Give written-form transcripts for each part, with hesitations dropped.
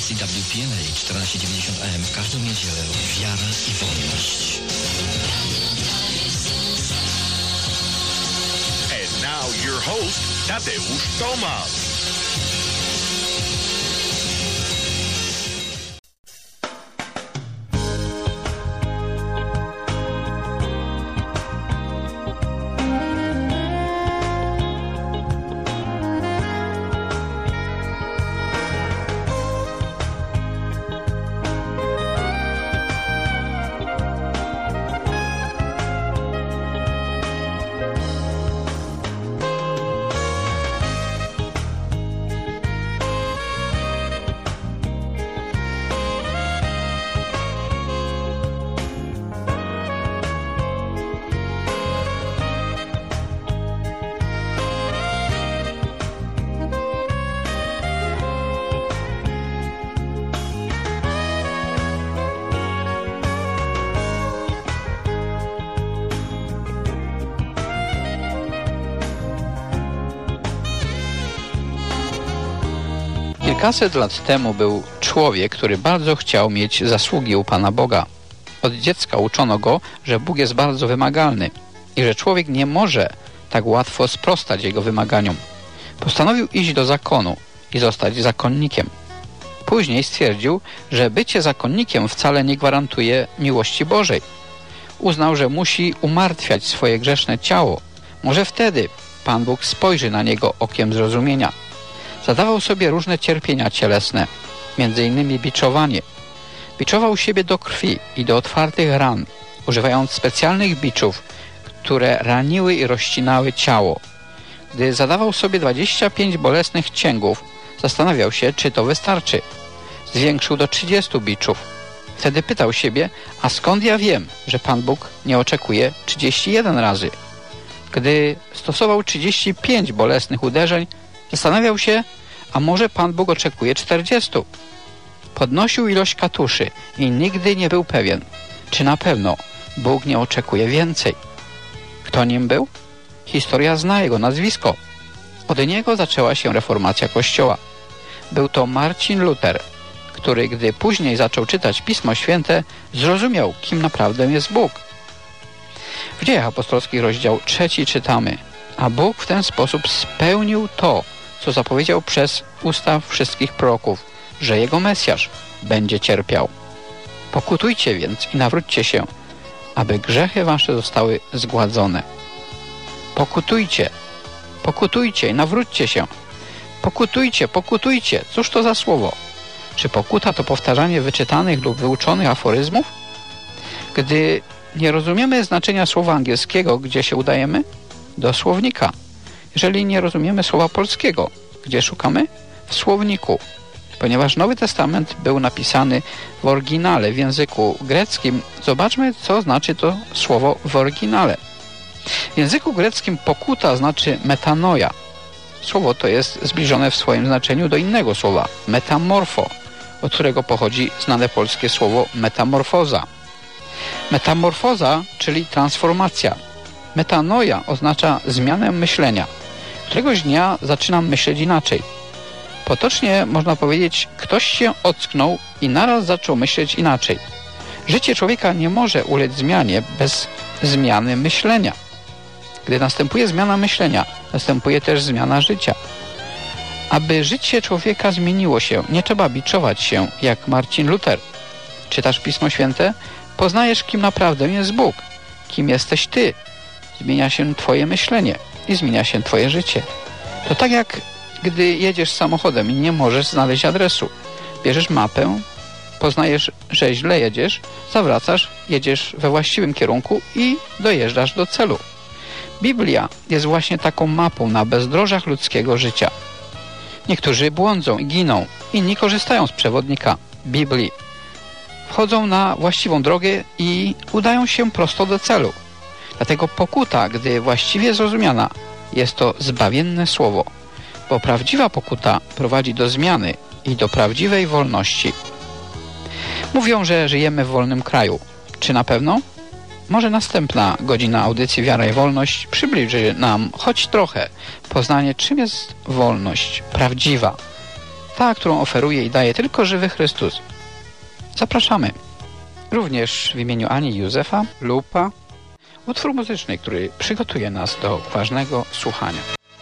stacji WPNA 1490 AM w każdą niedzielę wiara i wolność. And now your host, Tadeusz Tomasz. Kilkaset lat temu był człowiek, który bardzo chciał mieć zasługi u Pana Boga. Od dziecka uczono go, że Bóg jest bardzo wymagalny i że człowiek nie może tak łatwo sprostać jego wymaganiom. Postanowił iść do zakonu i zostać zakonnikiem. Później stwierdził, że bycie zakonnikiem wcale nie gwarantuje miłości Bożej. Uznał, że musi umartwiać swoje grzeszne ciało. Może wtedy Pan Bóg spojrzy na niego okiem zrozumienia. Zadawał sobie różne cierpienia cielesne, m.in. biczowanie. Biczował siebie do krwi i do otwartych ran, używając specjalnych biczów, które raniły i rozcinały ciało. Gdy zadawał sobie 25 bolesnych cięgów, zastanawiał się, czy to wystarczy. Zwiększył do 30 biczów. Wtedy pytał siebie, a skąd ja wiem, że Pan Bóg nie oczekuje 31 razy? Gdy stosował 35 bolesnych uderzeń, zastanawiał się, a może Pan Bóg oczekuje 40. Podnosił ilość katuszy i nigdy nie był pewien, czy na pewno Bóg nie oczekuje więcej. Kto nim był? Historia zna jego nazwisko. Od niego zaczęła się reformacja Kościoła. Był to Marcin Luther, który, gdy później zaczął czytać Pismo Święte, zrozumiał, kim naprawdę jest Bóg. W Dziejach Apostolskich, rozdział 3 czytamy: a Bóg w ten sposób spełnił to, co zapowiedział przez usta wszystkich proroków, że Jego Mesjasz będzie cierpiał. Pokutujcie więc i nawróćcie się, aby grzechy wasze zostały zgładzone. Pokutujcie, pokutujcie i nawróćcie się. Pokutujcie, pokutujcie. Cóż to za słowo? Czy pokuta to powtarzanie wyczytanych lub wyuczonych aforyzmów? Gdy nie rozumiemy znaczenia słowa angielskiego, gdzie się udajemy? Do słownika. Jeżeli nie rozumiemy słowa polskiego, gdzie szukamy? W słowniku. Ponieważ Nowy Testament był napisany w oryginale, w języku greckim, zobaczmy, co znaczy to słowo w oryginale. W języku greckim pokuta znaczy metanoia. Słowo to jest zbliżone w swoim znaczeniu do innego słowa, metamorfo, od którego pochodzi znane polskie słowo metamorfoza. Metamorfoza, czyli transformacja. Metanoia oznacza zmianę myślenia. Któregoś dnia zaczynam myśleć inaczej. Potocznie można powiedzieć, ktoś się ocknął i naraz zaczął myśleć inaczej. Życie człowieka nie może ulec zmianie bez zmiany myślenia. Gdy następuje zmiana myślenia, następuje też zmiana życia. Aby życie człowieka zmieniło się, nie trzeba biczować się jak Marcin Luther. Czytasz Pismo Święte? Poznajesz, kim naprawdę jest Bóg. Kim jesteś ty? Zmienia się twoje myślenie i zmienia się twoje życie. To tak jak gdy jedziesz samochodem i nie możesz znaleźć adresu. Bierzesz mapę, poznajesz, że źle jedziesz, zawracasz, jedziesz we właściwym kierunku i dojeżdżasz do celu. Biblia jest właśnie taką mapą na bezdrożach ludzkiego życia. Niektórzy błądzą i giną, inni korzystają z przewodnika Biblii. Wchodzą na właściwą drogę i udają się prosto do celu. Dlatego pokuta, gdy właściwie zrozumiana, jest to zbawienne słowo, bo prawdziwa pokuta prowadzi do zmiany i do prawdziwej wolności. Mówią, że żyjemy w wolnym kraju. Czy na pewno? Może następna godzina audycji Wiara i Wolność przybliży nam choć trochę poznanie, czym jest wolność prawdziwa. ta, którą oferuje i daje tylko żywy Chrystus. Zapraszamy. Również w imieniu Ani i Józefa, Lupa, utwór muzyczny, który przygotuje nas do ważnego słuchania.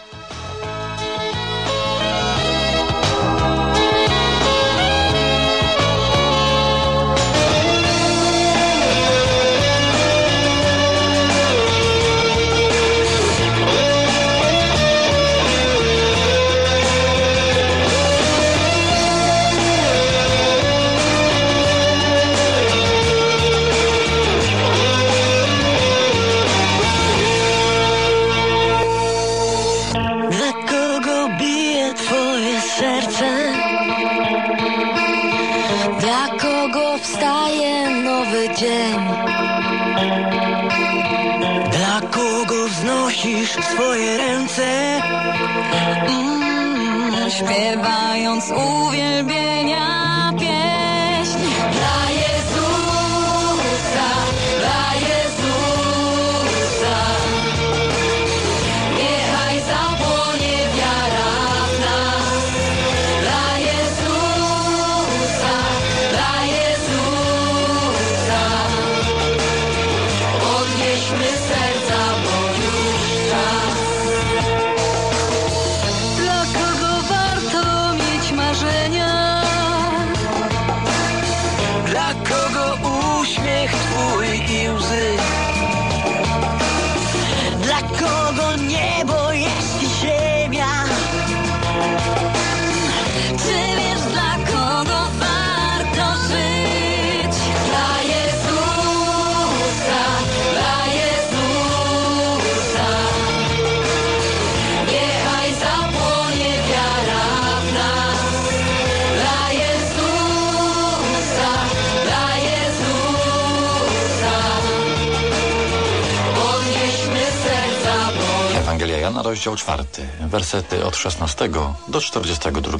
Dla kogo wznosisz swoje ręce, śpiewając uwielbienia pieśń. Dla Jezusa, dla Jezusa, niechaj zapłonie wiara w nas. Dla Jezusa, dla Jezusa, podnieśmy serca, bo już czas. Dla kogo warto mieć marzenia? Dla kogo uśmiech twój i łzy? Dla kogo niebo jest i ziemia? Czy wiesz, dla kogo warto żyć? Dla Jezusa, dla Jezusa, niechaj zapłonie wiara w nas. Dla Jezusa, dla Jezusa, podnieśmy serca, bo Ewangelia Jana, rozdział 4, wersety od 16 do 42.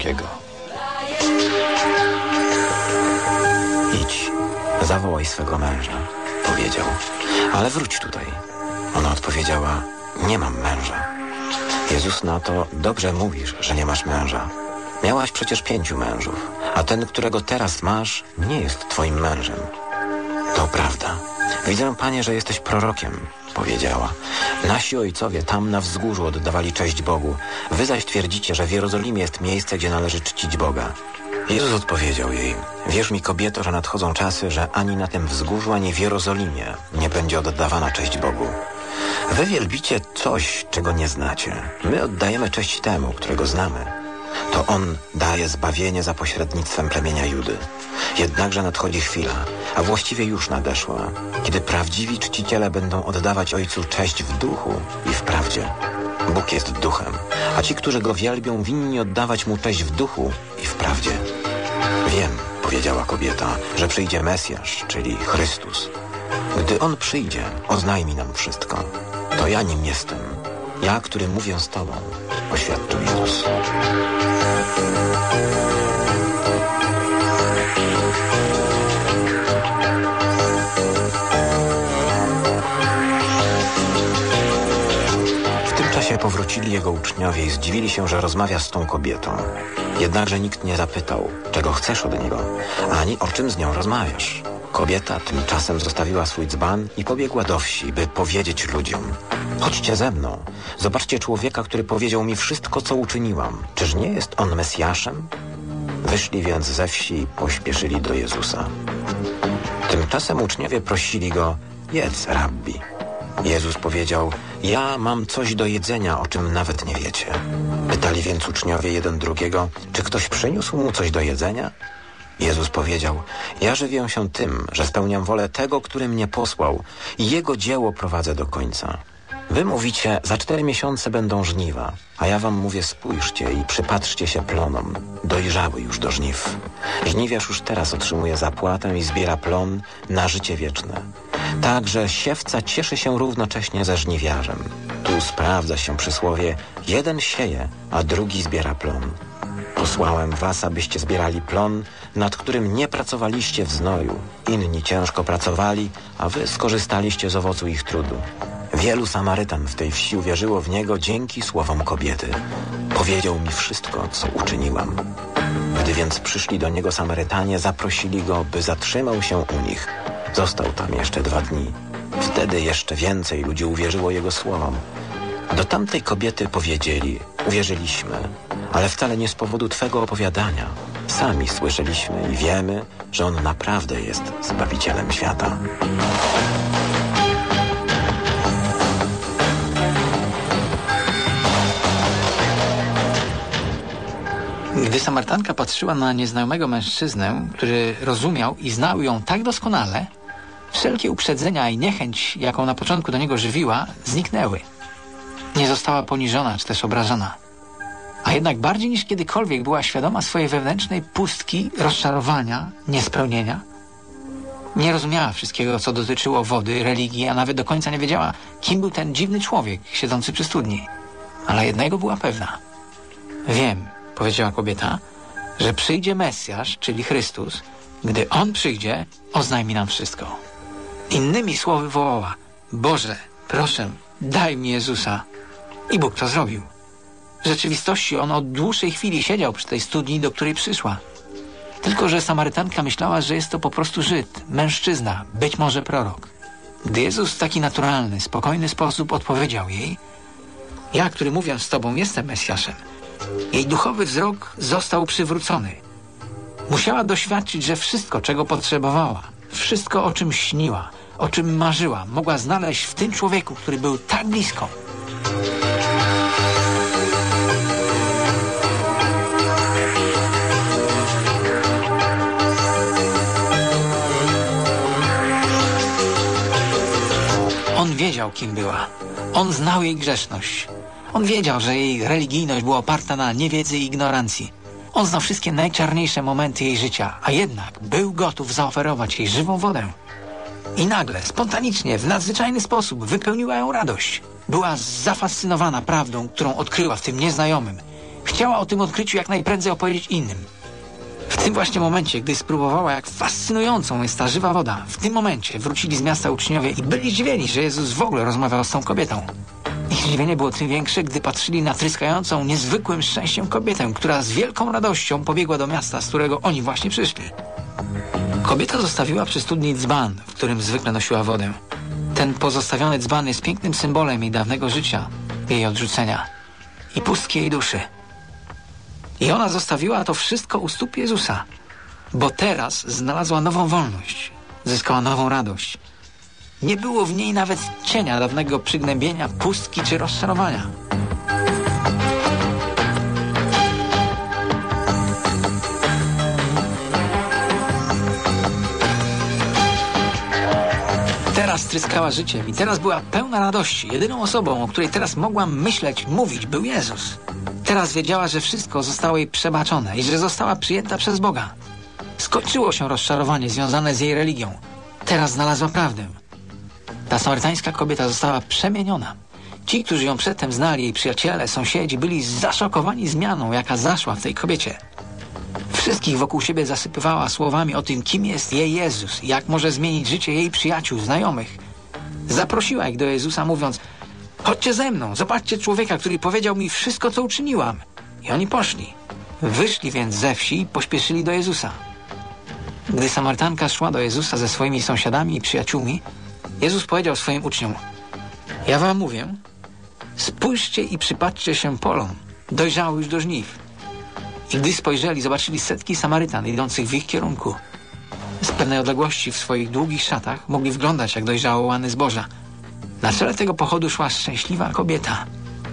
Idź, zawołaj swego męża, powiedział, ale wróć tutaj. Ona odpowiedziała, nie mam męża. Jezus na to, dobrze mówisz, że nie masz męża. Miałaś przecież 5 mężów, a ten, którego teraz masz, nie jest twoim mężem. To prawda. Widzę, Panie, że jesteś prorokiem, powiedziała. Nasi ojcowie tam na wzgórzu oddawali cześć Bogu. Wy zaś twierdzicie, że w Jerozolimie jest miejsce, gdzie należy czcić Boga. Jezus odpowiedział jej, wierz mi, kobieto, że nadchodzą czasy, że ani na tym wzgórzu, ani w Jerozolimie nie będzie oddawana cześć Bogu. Wy wielbicie coś, czego nie znacie. My oddajemy cześć temu, którego znamy. To On daje zbawienie za pośrednictwem plemienia Judy. Jednakże nadchodzi chwila, a właściwie już nadeszła, kiedy prawdziwi czciciele będą oddawać Ojcu cześć w duchu i w prawdzie. Bóg jest duchem, a ci, którzy Go wielbią, winni oddawać Mu cześć w duchu i w prawdzie. Wiem, powiedziała kobieta, że przyjdzie Mesjasz, czyli Chrystus. Gdy On przyjdzie, oznajmi nam wszystko. To ja nim jestem. Ja, który mówię z Tobą, oświadczył Jezus. W tym czasie powrócili Jego uczniowie i zdziwili się, że rozmawia z tą kobietą. Jednakże nikt nie zapytał, czego chcesz od Niego, ani o czym z nią rozmawiasz. Kobieta tymczasem zostawiła swój dzban i pobiegła do wsi, by powiedzieć ludziom. Chodźcie ze mną. Zobaczcie człowieka, który powiedział mi wszystko, co uczyniłam. Czyż nie jest on Mesjaszem? Wyszli więc ze wsi i pośpieszyli do Jezusa. Tymczasem uczniowie prosili Go, jedz, rabbi. Jezus powiedział, ja mam coś do jedzenia, o czym nawet nie wiecie. Pytali więc uczniowie jeden drugiego, czy ktoś przyniósł mu coś do jedzenia? Jezus powiedział, ja żywię się tym, że spełniam wolę tego, który mnie posłał i Jego dzieło prowadzę do końca. Wy mówicie, za 4 miesiące będą żniwa, a ja wam mówię, spójrzcie i przypatrzcie się plonom. Dojrzały już do żniw. Żniwiarz już teraz otrzymuje zapłatę i zbiera plon na życie wieczne. Także siewca cieszy się równocześnie ze żniwiarzem. Tu sprawdza się przysłowie, jeden sieje, a drugi zbiera plon. Posłałem was, abyście zbierali plon, nad którym nie pracowaliście w znoju. Inni ciężko pracowali, a wy skorzystaliście z owocu ich trudu. Wielu Samarytan w tej wsi uwierzyło w Niego dzięki słowom kobiety. Powiedział mi wszystko, co uczyniłam. Gdy więc przyszli do niego Samarytanie, zaprosili go, by zatrzymał się u nich. Został tam jeszcze 2 dni. Wtedy jeszcze więcej ludzi uwierzyło jego słowom. Do tamtej kobiety powiedzieli: uwierzyliśmy, ale wcale nie z powodu twego opowiadania. Sami słyszeliśmy i wiemy, że on naprawdę jest Zbawicielem świata. Gdy Samarytanka patrzyła na nieznajomego mężczyznę, który rozumiał i znał ją tak doskonale, wszelkie uprzedzenia i niechęć, jaką na początku do niego żywiła, zniknęły. Nie została poniżona czy też obrażona. A jednak bardziej niż kiedykolwiek była świadoma swojej wewnętrznej pustki, rozczarowania, niespełnienia. Nie rozumiała wszystkiego, co dotyczyło wody, religii, a nawet do końca nie wiedziała, kim był ten dziwny człowiek siedzący przy studni. Ale jednego była pewna. Wiem, powiedziała kobieta, że przyjdzie Mesjasz, czyli Chrystus. Gdy On przyjdzie, oznajmi nam wszystko. Innymi słowy wołała: Boże, proszę, daj mi Jezusa. I Bóg to zrobił. W rzeczywistości on od dłuższej chwili siedział przy tej studni, do której przyszła. Tylko że Samarytanka myślała, że jest to po prostu Żyd, mężczyzna, być może prorok. Gdy Jezus w taki naturalny, spokojny sposób odpowiedział jej: ja, który mówiąc z tobą, jestem Mesjaszem, jej duchowy wzrok został przywrócony. Musiała doświadczyć, że wszystko, czego potrzebowała, wszystko, o czym śniła, o czym marzyła, mogła znaleźć w tym człowieku, który był tak blisko. On wiedział, kim była. On znał jej grzeszność. On wiedział, że jej religijność była oparta na niewiedzy i ignorancji. On znał wszystkie najczarniejsze momenty jej życia, a jednak był gotów zaoferować jej żywą wodę. I nagle, spontanicznie, w nadzwyczajny sposób wypełniła ją radość. Była zafascynowana prawdą, którą odkryła w tym nieznajomym. Chciała o tym odkryciu jak najprędzej opowiedzieć innym. W tym właśnie momencie, gdy spróbowała, jak fascynującą jest ta żywa woda, w tym momencie wrócili z miasta uczniowie i byli zdziwieni, że Jezus w ogóle rozmawiał z tą kobietą. Ich zdziwienie było tym większe, gdy patrzyli na tryskającą niezwykłym szczęściem kobietę, która z wielką radością pobiegła do miasta, z którego oni właśnie przyszli. Kobieta zostawiła przy studni dzban, w którym zwykle nosiła wodę. Ten pozostawiony dzban jest pięknym symbolem jej dawnego życia, jej odrzucenia i pustki jej duszy. I ona zostawiła to wszystko u stóp Jezusa, bo teraz znalazła nową wolność, zyskała nową radość. Nie było w niej nawet cienia dawnego przygnębienia, pustki czy rozczarowania. Teraz tryskała życiem i teraz była pełna radości. Jedyną osobą, o której teraz mogłam myśleć, mówić, był Jezus. Teraz wiedziała, że wszystko zostało jej przebaczone i że została przyjęta przez Boga. Skończyło się rozczarowanie związane z jej religią. Teraz znalazła prawdę. Ta samarytańska kobieta została przemieniona. Ci, którzy ją przedtem znali, jej przyjaciele, sąsiedzi, byli zaszokowani zmianą, jaka zaszła w tej kobiecie. Wszystkich wokół siebie zasypywała słowami o tym, kim jest jej Jezus i jak może zmienić życie jej przyjaciół, znajomych. Zaprosiła ich do Jezusa, mówiąc: chodźcie ze mną, zobaczcie człowieka, który powiedział mi wszystko, co uczyniłam. I oni poszli. Wyszli więc ze wsi i pośpieszyli do Jezusa. Gdy Samarytanka szła do Jezusa ze swoimi sąsiadami i przyjaciółmi, Jezus powiedział swoim uczniom: ja wam mówię, spójrzcie i przypatrzcie się polom, dojrzały już do żniw. I gdy spojrzeli, zobaczyli setki Samarytan idących w ich kierunku. Z pewnej odległości w swoich długich szatach mogli wglądać, jak dojrzało łany zboża. Na czele tego pochodu szła szczęśliwa kobieta.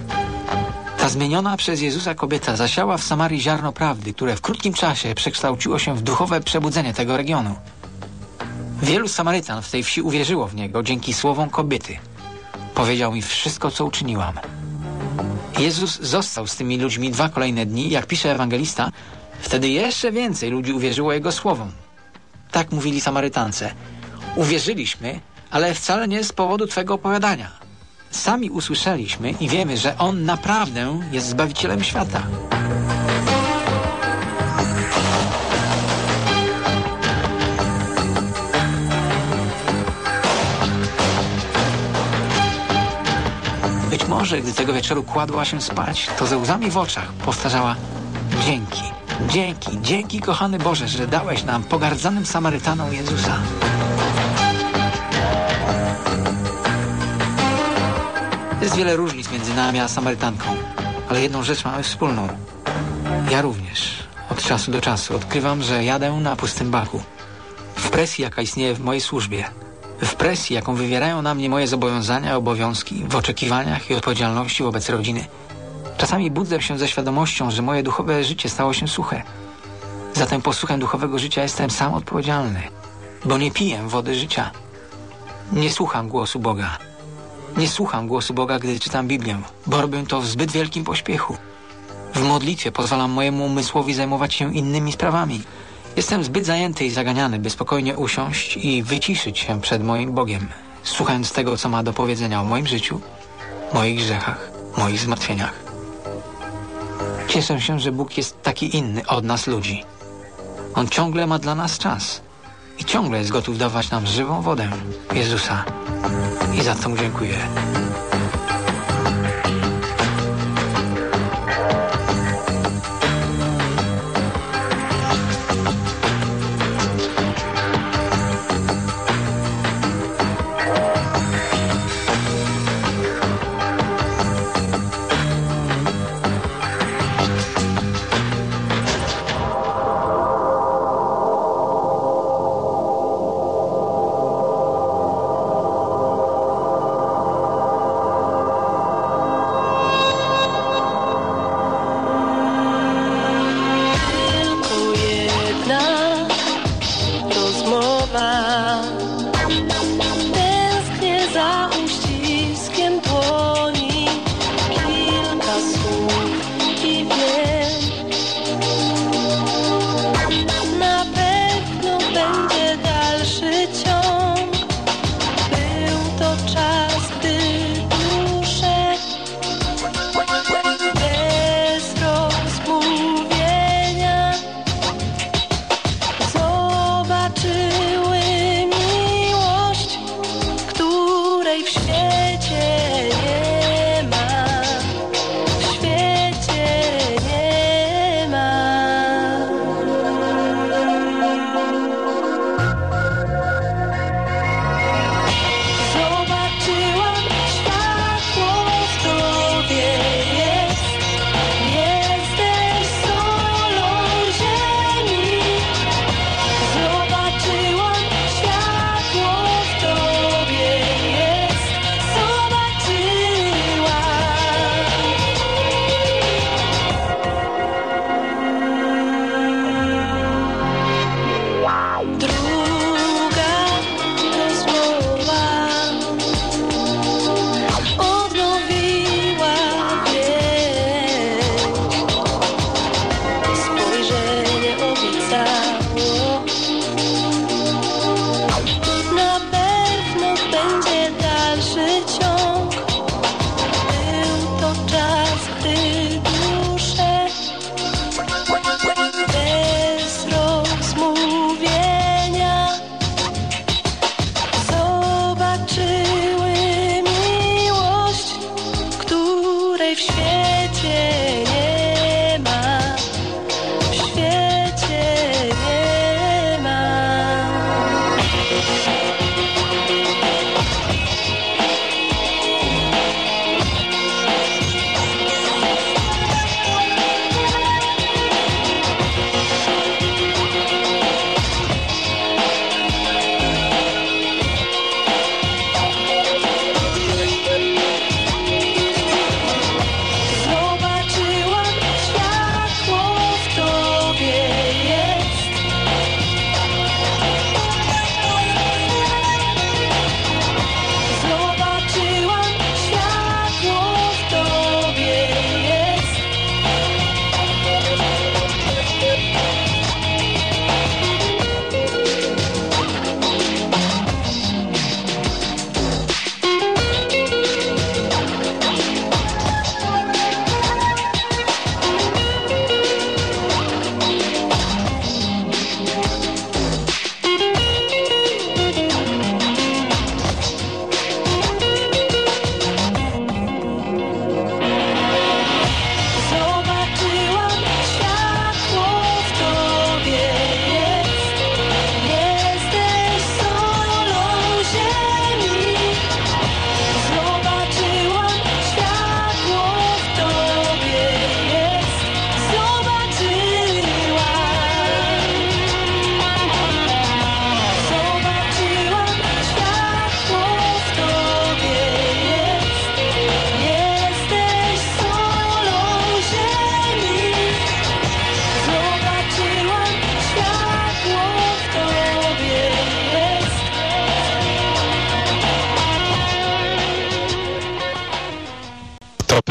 Ta zmieniona przez Jezusa kobieta zasiała w Samarii ziarno prawdy, które w krótkim czasie przekształciło się w duchowe przebudzenie tego regionu. Wielu Samarytan w tej wsi uwierzyło w Niego dzięki słowom kobiety. Powiedział mi wszystko, co uczyniłam. Jezus został z tymi ludźmi 2 kolejne dni, jak pisze ewangelista, wtedy jeszcze więcej ludzi uwierzyło Jego słowom. Tak mówili Samarytance: uwierzyliśmy, ale wcale nie z powodu Twego opowiadania. Sami usłyszeliśmy i wiemy, że On naprawdę jest Zbawicielem świata. Być może, gdy tego wieczoru kładła się spać, to ze łzami w oczach powtarzała: dzięki, Dzięki, kochany Boże, że dałeś nam pogardzanym Samarytanom Jezusa. Jest wiele różnic między nami a Samarytanką, ale jedną rzecz mamy wspólną. Ja również od czasu do czasu odkrywam, że jadę na pustym baku. W presji, jaka istnieje w mojej służbie, w presji, jaką wywierają na mnie moje zobowiązania, obowiązki, w oczekiwaniach i odpowiedzialności wobec rodziny. Czasami budzę się ze świadomością, że moje duchowe życie stało się suche. Za ten posłuchem duchowego życia jestem sam odpowiedzialny, bo nie piję wody życia. Nie słucham głosu Boga. Nie słucham głosu Boga, gdy czytam Biblię, bo robię to w zbyt wielkim pośpiechu. W modlitwie pozwalam mojemu umysłowi zajmować się innymi sprawami. Jestem zbyt zajęty i zaganiany, by spokojnie usiąść i wyciszyć się przed moim Bogiem, słuchając tego, co ma do powiedzenia o moim życiu, moich grzechach, moich zmartwieniach. Cieszę się, że Bóg jest taki inny od nas ludzi. On ciągle ma dla nas czas i ciągle jest gotów dawać nam żywą wodę Jezusa. I za to mu dziękuję.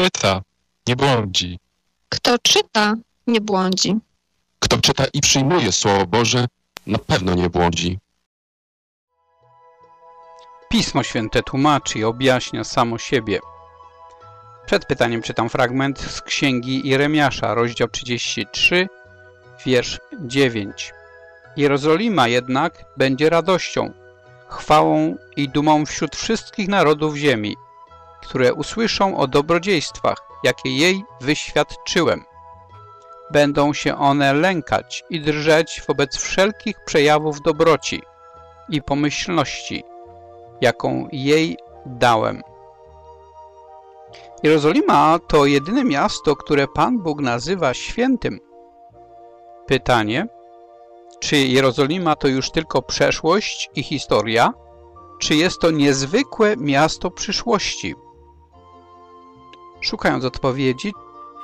czyta, nie błądzi. Kto czyta, nie błądzi. Kto czyta i przyjmuje Słowo Boże, na pewno nie błądzi. Pismo Święte tłumaczy i objaśnia samo siebie. Przed pytaniem czytam fragment z Księgi Jeremiasza, rozdział 33, wiersz 9. Jerozolima jednak będzie radością, chwałą i dumą wśród wszystkich narodów ziemi, które usłyszą o dobrodziejstwach, jakie jej wyświadczyłem. Będą się one lękać i drżeć wobec wszelkich przejawów dobroci i pomyślności, jaką jej dałem. Jerozolima to jedyne miasto, które Pan Bóg nazywa świętym. Pytanie, czy Jerozolima to już tylko przeszłość i historia, czy jest to niezwykłe miasto przyszłości? Szukając odpowiedzi,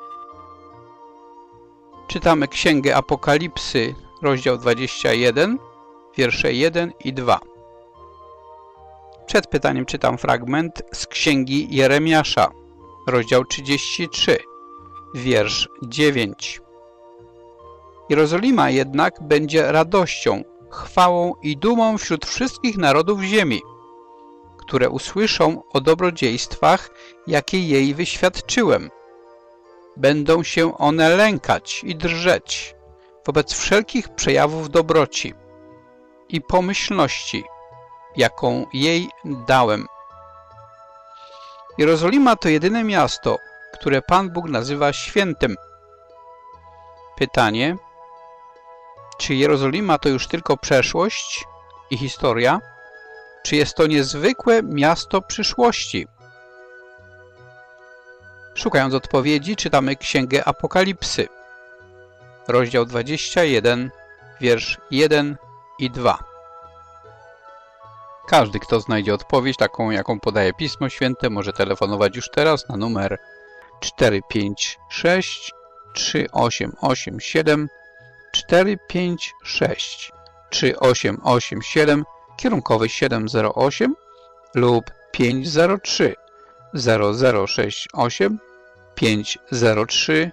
czytamy Księgę Apokalipsy, rozdział 21, wiersze 1 i 2. Przed pytaniem czytam fragment z Księgi Jeremiasza, rozdział 33, wiersz 9. Jerozolima jednak będzie radością, chwałą i dumą wśród wszystkich narodów ziemi, które usłyszą o dobrodziejstwach, jakie jej wyświadczyłem. Będą się one lękać i drżeć wobec wszelkich przejawów dobroci i pomyślności, jaką jej dałem. Jerozolima to jedyne miasto, które Pan Bóg nazywa świętym. Pytanie, czy Jerozolima to już tylko przeszłość i historia, czy jest to niezwykłe miasto przyszłości? Szukając odpowiedzi, czytamy Księgę Apokalipsy, rozdział 21, wiersz 1 i 2. Każdy, kto znajdzie odpowiedź taką, jaką podaje Pismo Święte, może telefonować już teraz na numer 456 3887 456 3887 kierunkowy 708 lub 503 0068 503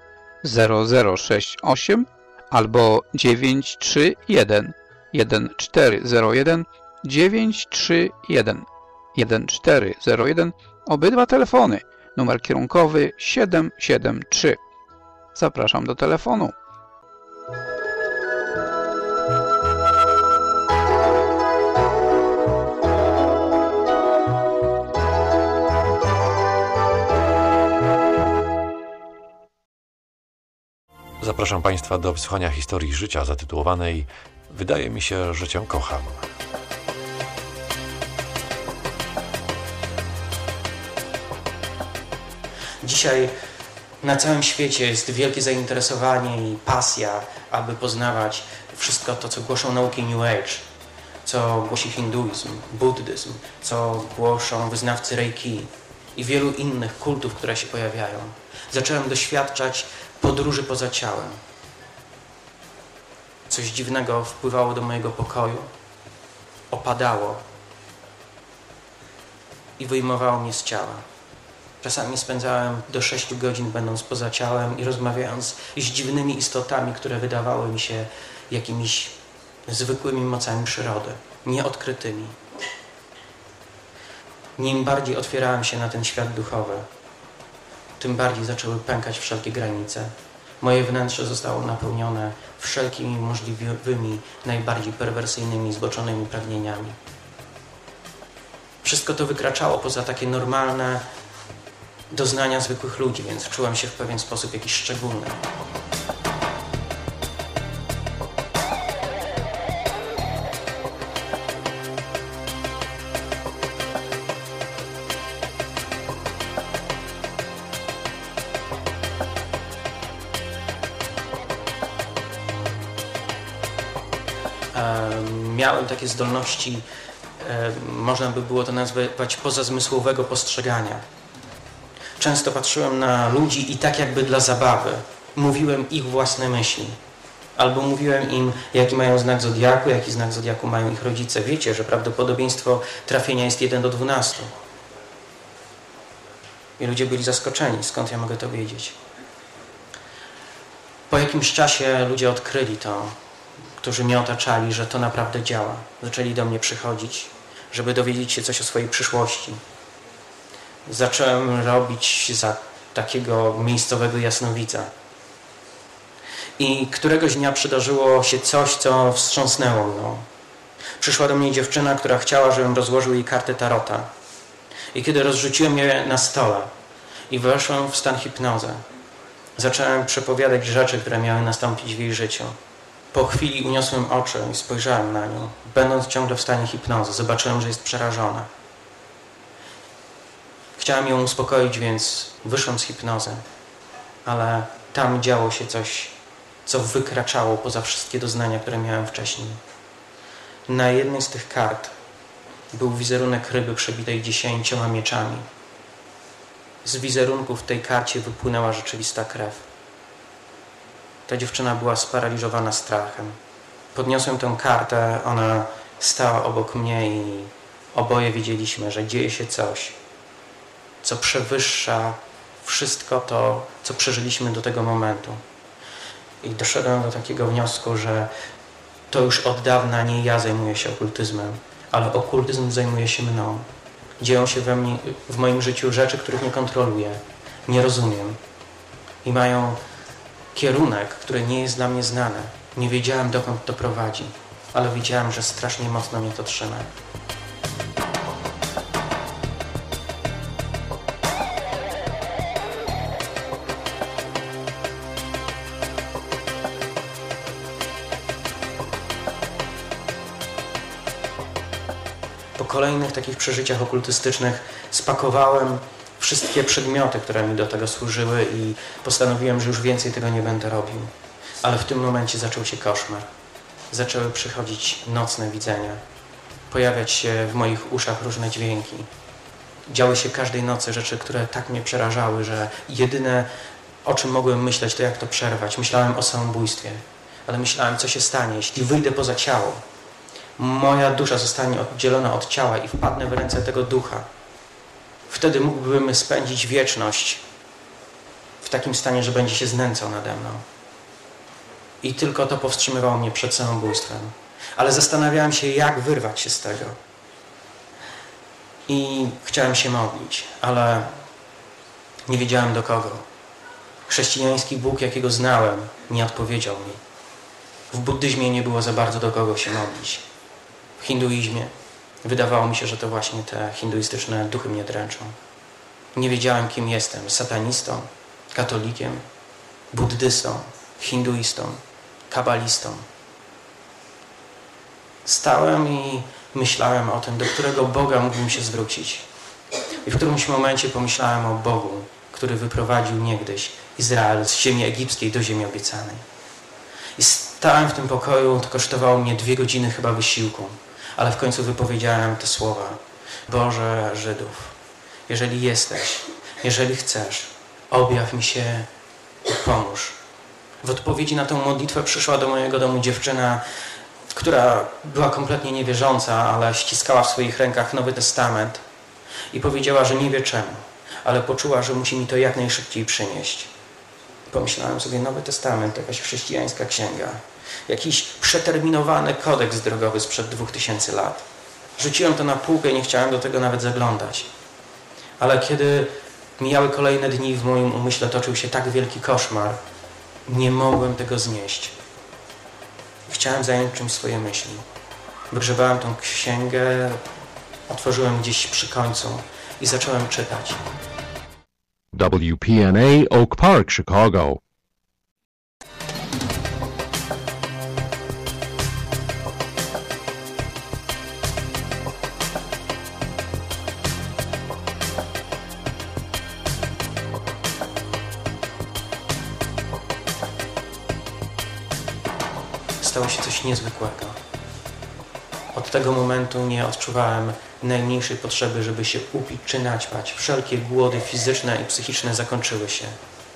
0068 albo 931 1401 931 1401. Obydwa telefony. Numer kierunkowy 773. Zapraszam do telefonu. Zapraszam Państwa do wysłuchania historii życia zatytułowanej „Wydaje mi się, że Cię kocham”. Dzisiaj na całym świecie jest wielkie zainteresowanie i pasja, aby poznawać wszystko to, co głoszą nauki New Age, co głosi hinduizm, buddyzm, co głoszą wyznawcy Reiki i wielu innych kultów, które się pojawiają. Zacząłem doświadczać podróży poza ciałem. Coś dziwnego wpływało do mojego pokoju, opadało i wyjmowało mnie z ciała. Czasami spędzałem do 6 godzin będąc poza ciałem i rozmawiając z dziwnymi istotami, które wydawały mi się jakimiś zwykłymi mocami przyrody, nieodkrytymi. Im bardziej otwierałem się na ten świat duchowy, tym bardziej zaczęły pękać wszelkie granice. Moje wnętrze zostało napełnione wszelkimi możliwymi, najbardziej perwersyjnymi, zboczonymi pragnieniami. Wszystko to wykraczało poza takie normalne doznania zwykłych ludzi, więc czułem się w pewien sposób jakiś szczególny. Miałem takie zdolności, można by było to nazwać pozazmysłowego postrzegania. Często patrzyłem na ludzi i tak jakby dla zabawy mówiłem ich własne myśli. Albo mówiłem im, jaki mają znak zodiaku, jaki znak zodiaku mają ich rodzice. Wiecie, że prawdopodobieństwo trafienia jest 1 do 12. I ludzie byli zaskoczeni, skąd ja mogę to wiedzieć. Po jakimś czasie ludzie odkryli to, którzy mnie otaczali, że to naprawdę działa. Zaczęli do mnie przychodzić, żeby dowiedzieć się coś o swojej przyszłości. Zacząłem robić za takiego miejscowego jasnowidza. I któregoś dnia przydarzyło się coś, co wstrząsnęło mną. Przyszła do mnie dziewczyna, która chciała, żebym rozłożył jej kartę tarota. I kiedy rozrzuciłem je na stole i weszłem w stan hipnozy, zacząłem przepowiadać rzeczy, które miały nastąpić w jej życiu. Po chwili uniosłem oczy i spojrzałem na nią. Będąc ciągle w stanie hipnozy, zobaczyłem, że jest przerażona. Chciałem ją uspokoić, więc wyszłem z hipnozy. Ale tam działo się coś, co wykraczało poza wszystkie doznania, które miałem wcześniej. Na jednej z tych kart był wizerunek ryby przebitej 10 mieczami. Z wizerunku w tej karcie wypłynęła rzeczywista krew. Ta dziewczyna była sparaliżowana strachem. Podniosłem tę kartę, ona stała obok mnie i oboje wiedzieliśmy, że dzieje się coś, co przewyższa wszystko to, co przeżyliśmy do tego momentu. I doszedłem do takiego wniosku, że to już od dawna nie ja zajmuję się okultyzmem, ale okultyzm zajmuje się mną. Dzieją się w moim życiu rzeczy, których nie kontroluję, nie rozumiem i mają kierunek, który nie jest dla mnie znany. Nie wiedziałem, dokąd to prowadzi, ale wiedziałem, że strasznie mocno mnie to trzyma. Po kolejnych takich przeżyciach okultystycznych spakowałem wszystkie przedmioty, które mi do tego służyły i postanowiłem, że już więcej tego nie będę robił. Ale w tym momencie zaczął się koszmar. Zaczęły przychodzić nocne widzenia. Pojawiać się w moich uszach różne dźwięki. Działy się każdej nocy rzeczy, które tak mnie przerażały, że jedyne, o czym mogłem myśleć, to jak to przerwać. Myślałem o samobójstwie, ale myślałem, co się stanie, jeśli wyjdę poza ciało. Moja dusza zostanie oddzielona od ciała i wpadnę w ręce tego ducha. Wtedy mógłbym spędzić wieczność w takim stanie, że będzie się znęcał nade mną. I tylko to powstrzymywało mnie przed samobójstwem. Ale zastanawiałem się, jak wyrwać się z tego. I chciałem się modlić, ale nie wiedziałem do kogo. Chrześcijański Bóg, jakiego znałem, nie odpowiedział mi. W buddyzmie nie było za bardzo do kogo się modlić. W hinduizmie wydawało mi się, że to właśnie te hinduistyczne duchy mnie dręczą. Nie wiedziałem, kim jestem. Satanistą, katolikiem, buddystą, hinduistą, kabalistą. Stałem i myślałem o tym, do którego Boga mógłbym się zwrócić. I w którymś momencie pomyślałem o Bogu, który wyprowadził niegdyś Izrael z ziemi egipskiej do ziemi obiecanej. I stałem w tym pokoju, to kosztowało mnie 2 godziny chyba wysiłku, ale w końcu wypowiedziałem te słowa. Boże Żydów, jeżeli jesteś, jeżeli chcesz, objaw mi się i pomóż. W odpowiedzi na tę modlitwę przyszła do mojego domu dziewczyna, która była kompletnie niewierząca, ale ściskała w swoich rękach Nowy Testament i powiedziała, że nie wie czemu, ale poczuła, że musi mi to jak najszybciej przynieść. Pomyślałem sobie, Nowy Testament, jakaś chrześcijańska księga, jakiś przeterminowany kodeks drogowy sprzed 2000 lat. Rzuciłem to na półkę i nie chciałem do tego nawet zaglądać. Ale kiedy mijały kolejne dni, w moim umyśle toczył się tak wielki koszmar, nie mogłem tego znieść. Chciałem zająć czymś swoje myśli. Wygrzebałem tą księgę, otworzyłem gdzieś przy końcu i zacząłem czytać. WPNA Oak Park, Chicago. Stało się coś niezwykłego. Od tego momentu nie odczuwałem najmniejszej potrzeby, żeby się upić czy naćpać. Wszelkie głody fizyczne i psychiczne zakończyły się.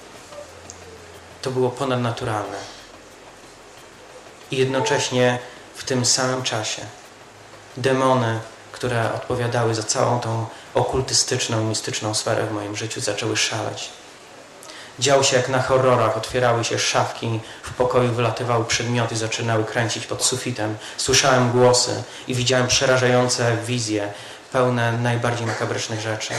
To było ponadnaturalne. I jednocześnie w tym samym czasie demony które odpowiadały za całą tą okultystyczną, mistyczną sferę w moim życiu, zaczęły szaleć. Działo się jak na horrorach, otwierały się szafki, w pokoju wylatywały przedmioty, zaczynały kręcić pod sufitem. Słyszałem głosy i widziałem przerażające wizje, pełne najbardziej makabrycznych rzeczy.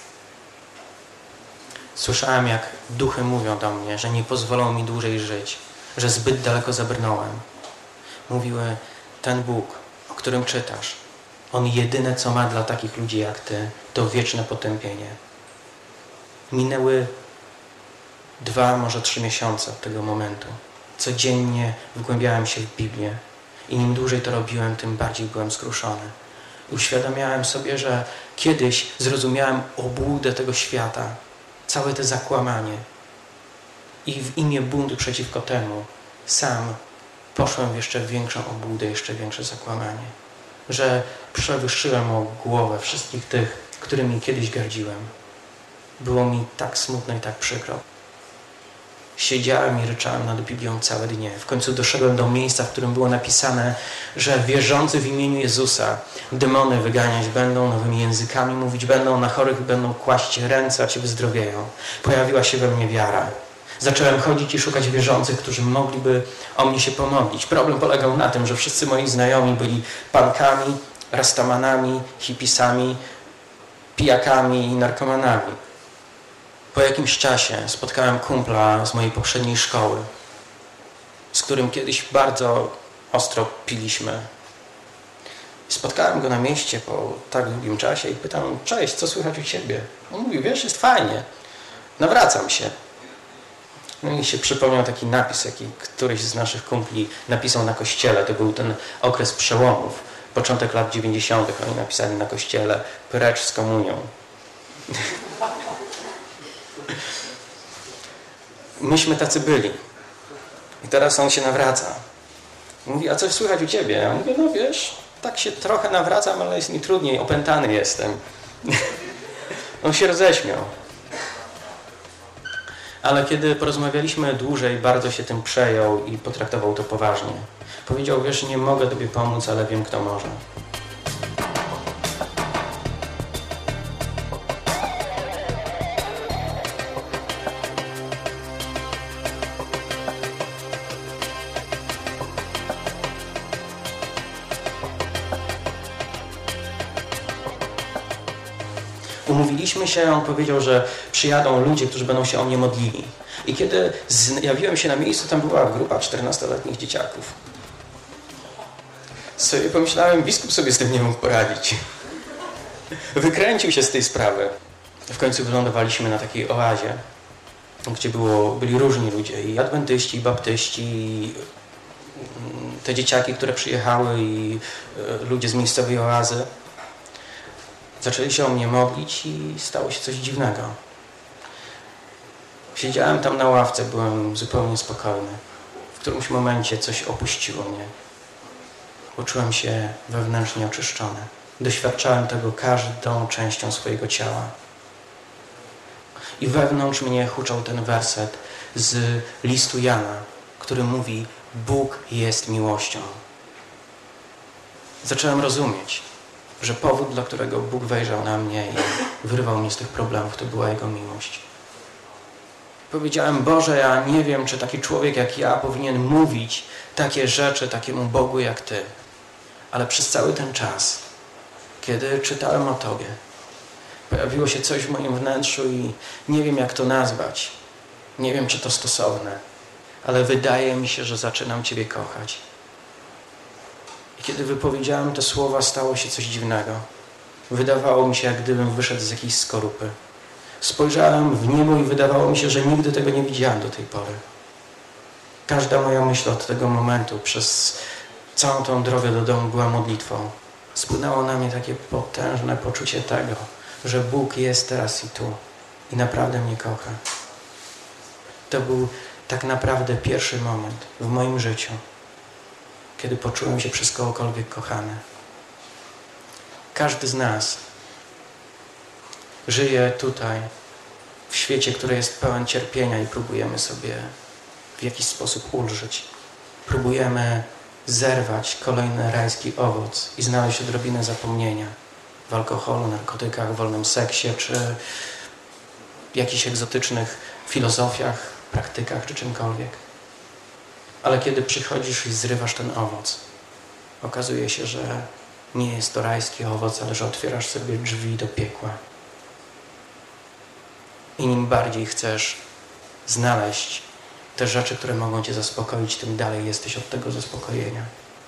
Słyszałem, jak duchy mówią do mnie, że nie pozwolą mi dłużej żyć, że zbyt daleko zabrnąłem. Mówiły, ten Bóg, o którym czytasz, On jedyne, co ma dla takich ludzi jak ty, to wieczne potępienie. Minęły 2, może 3 miesiące od tego momentu. Codziennie wgłębiałem się w Biblię i im dłużej to robiłem, tym bardziej byłem skruszony. Uświadamiałem sobie, że kiedyś zrozumiałem obłudę tego świata, całe to zakłamanie. I w imię buntu przeciwko temu sam poszłem w jeszcze większą obłudę, jeszcze większe zakłamanie. Że przewyższyłem o głowę wszystkich tych, którymi kiedyś gardziłem. Było mi tak smutno i tak przykro. Siedziałem i ryczałem nad Biblią całe dnie. W końcu doszedłem do miejsca, w którym było napisane, że wierzący w imieniu Jezusa demony wyganiać będą, nowymi językami mówić będą, na chorych będą kłaść ręce, a ci wyzdrowieją. Pojawiła się we mnie wiara. Zacząłem chodzić i szukać wierzących, którzy mogliby o mnie się pomodlić. Problem polegał na tym, że wszyscy moi znajomi byli pankami, rastamanami, hipisami, pijakami i narkomanami. Po jakimś czasie spotkałem kumpla z mojej poprzedniej szkoły, z którym kiedyś bardzo ostro piliśmy. Spotkałem go na mieście po tak długim czasie i pytam, cześć, co słychać u ciebie? On mówi, wiesz, jest fajnie, nawracam się. No i się przypomniał taki napis, jaki któryś z naszych kumpli napisał na kościele. To był ten okres przełomów, początek lat 90. Oni napisali na kościele, precz z komunią. Myśmy tacy byli. I teraz on się nawraca. Mówi, a coś słychać u ciebie? Ja mówię, no wiesz, tak się trochę nawracam, ale jest mi trudniej, opętany jestem. On się roześmiał. Ale kiedy porozmawialiśmy dłużej, bardzo się tym przejął i potraktował to poważnie. Powiedział, wiesz, nie mogę tobie pomóc, ale wiem, kto może. Umówiliśmy się, on powiedział, że przyjadą ludzie, którzy będą się o mnie modlili. I kiedy zjawiłem się na miejscu, tam była grupa 14-letnich dzieciaków. Sobie pomyślałem, biskup sobie z tym nie mógł poradzić. Wykręcił się z tej sprawy. W końcu wylądowaliśmy na takiej oazie, gdzie byli różni ludzie, i adwentyści, i baptyści, i te dzieciaki, które przyjechały, i ludzie z miejscowej oazy. Zaczęli się o mnie modlić i stało się coś dziwnego. Siedziałem tam na ławce, byłem zupełnie spokojny. W którymś momencie coś opuściło mnie. Poczułem się wewnętrznie oczyszczony. Doświadczałem tego każdą częścią swojego ciała. I wewnątrz mnie huczał ten werset z listu Jana, który mówi: Bóg jest miłością. Zacząłem rozumieć, że powód, dla którego Bóg wejrzał na mnie i wyrwał mnie z tych problemów, to była Jego miłość. Powiedziałem, Boże, ja nie wiem, czy taki człowiek jak ja powinien mówić takie rzeczy takiemu Bogu jak Ty. Ale przez cały ten czas, kiedy czytałem o Tobie, pojawiło się coś w moim wnętrzu i nie wiem, jak to nazwać. Nie wiem, czy to stosowne, ale wydaje mi się, że zaczynam Ciebie kochać. I kiedy wypowiedziałem te słowa, stało się coś dziwnego. Wydawało mi się, jak gdybym wyszedł z jakiejś skorupy. Spojrzałem w niebo i wydawało mi się, że nigdy tego nie widziałem do tej pory. Każda moja myśl od tego momentu, przez całą tą drogę do domu, była modlitwą. Spłynęło na mnie takie potężne poczucie tego, że Bóg jest teraz i tu i naprawdę mnie kocha. To był tak naprawdę pierwszy moment w moim życiu, kiedy poczułem się przez kogokolwiek kochany. Każdy z nas żyje tutaj, w świecie, który jest pełen cierpienia i próbujemy sobie w jakiś sposób ulżyć. Próbujemy zerwać kolejny rajski owoc i znaleźć odrobinę zapomnienia w alkoholu, narkotykach, wolnym seksie, czy jakichś egzotycznych filozofiach, praktykach, czy czymkolwiek. Ale kiedy przychodzisz i zrywasz ten owoc, okazuje się, że nie jest to rajski owoc, ale że otwierasz sobie drzwi do piekła. I im bardziej chcesz znaleźć te rzeczy, które mogą cię zaspokoić, tym dalej jesteś od tego zaspokojenia.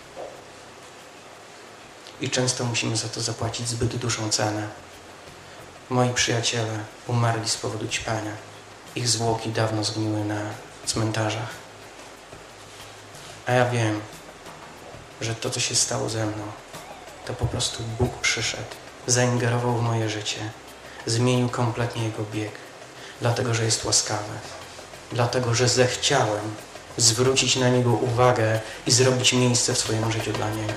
I często musimy za to zapłacić zbyt dużą cenę. Moi przyjaciele umarli z powodu ćpania. Ich zwłoki dawno zgniły na cmentarzach. A ja wiem, że to, co się stało ze mną, to po prostu Bóg przyszedł, zaingerował w moje życie, zmienił kompletnie jego bieg, dlatego, że jest łaskawy, dlatego, że zechciałem zwrócić na niego uwagę i zrobić miejsce w swoim życiu dla niego.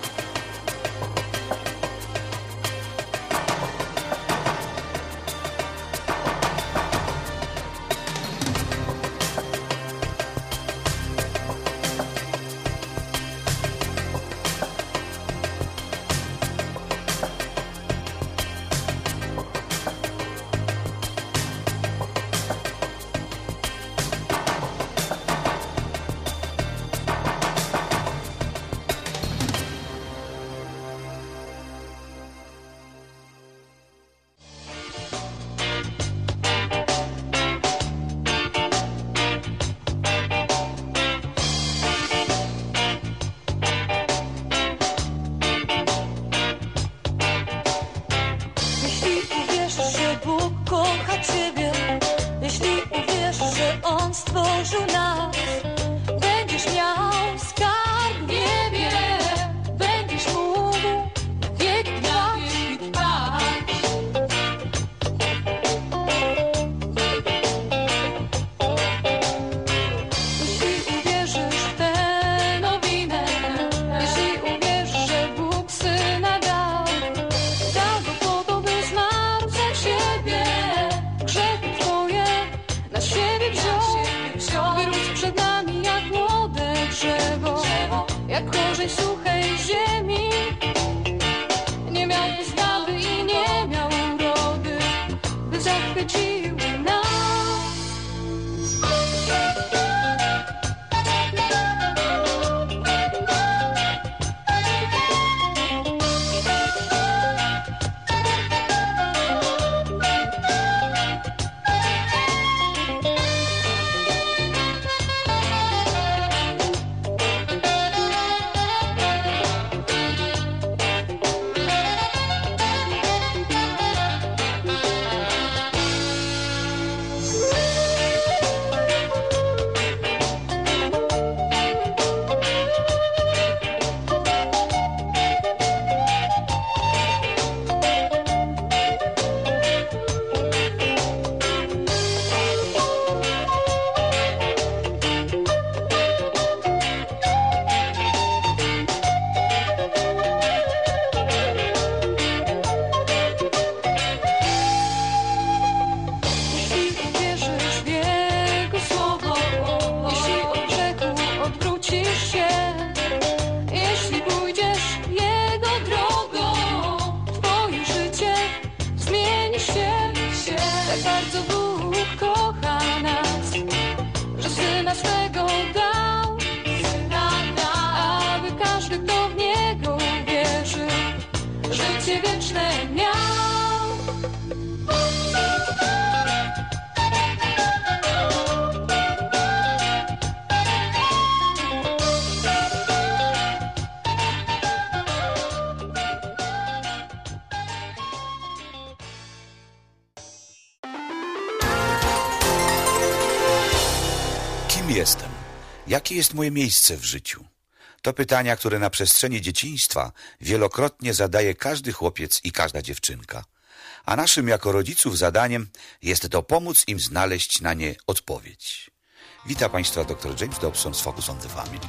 Jestem? Jakie jest moje miejsce w życiu? To pytania, które na przestrzeni dzieciństwa wielokrotnie zadaje każdy chłopiec i każda dziewczynka. A naszym jako rodziców zadaniem jest dopomóc im znaleźć na nie odpowiedź. Witam Państwa dr James Dobson z Focus on the Family.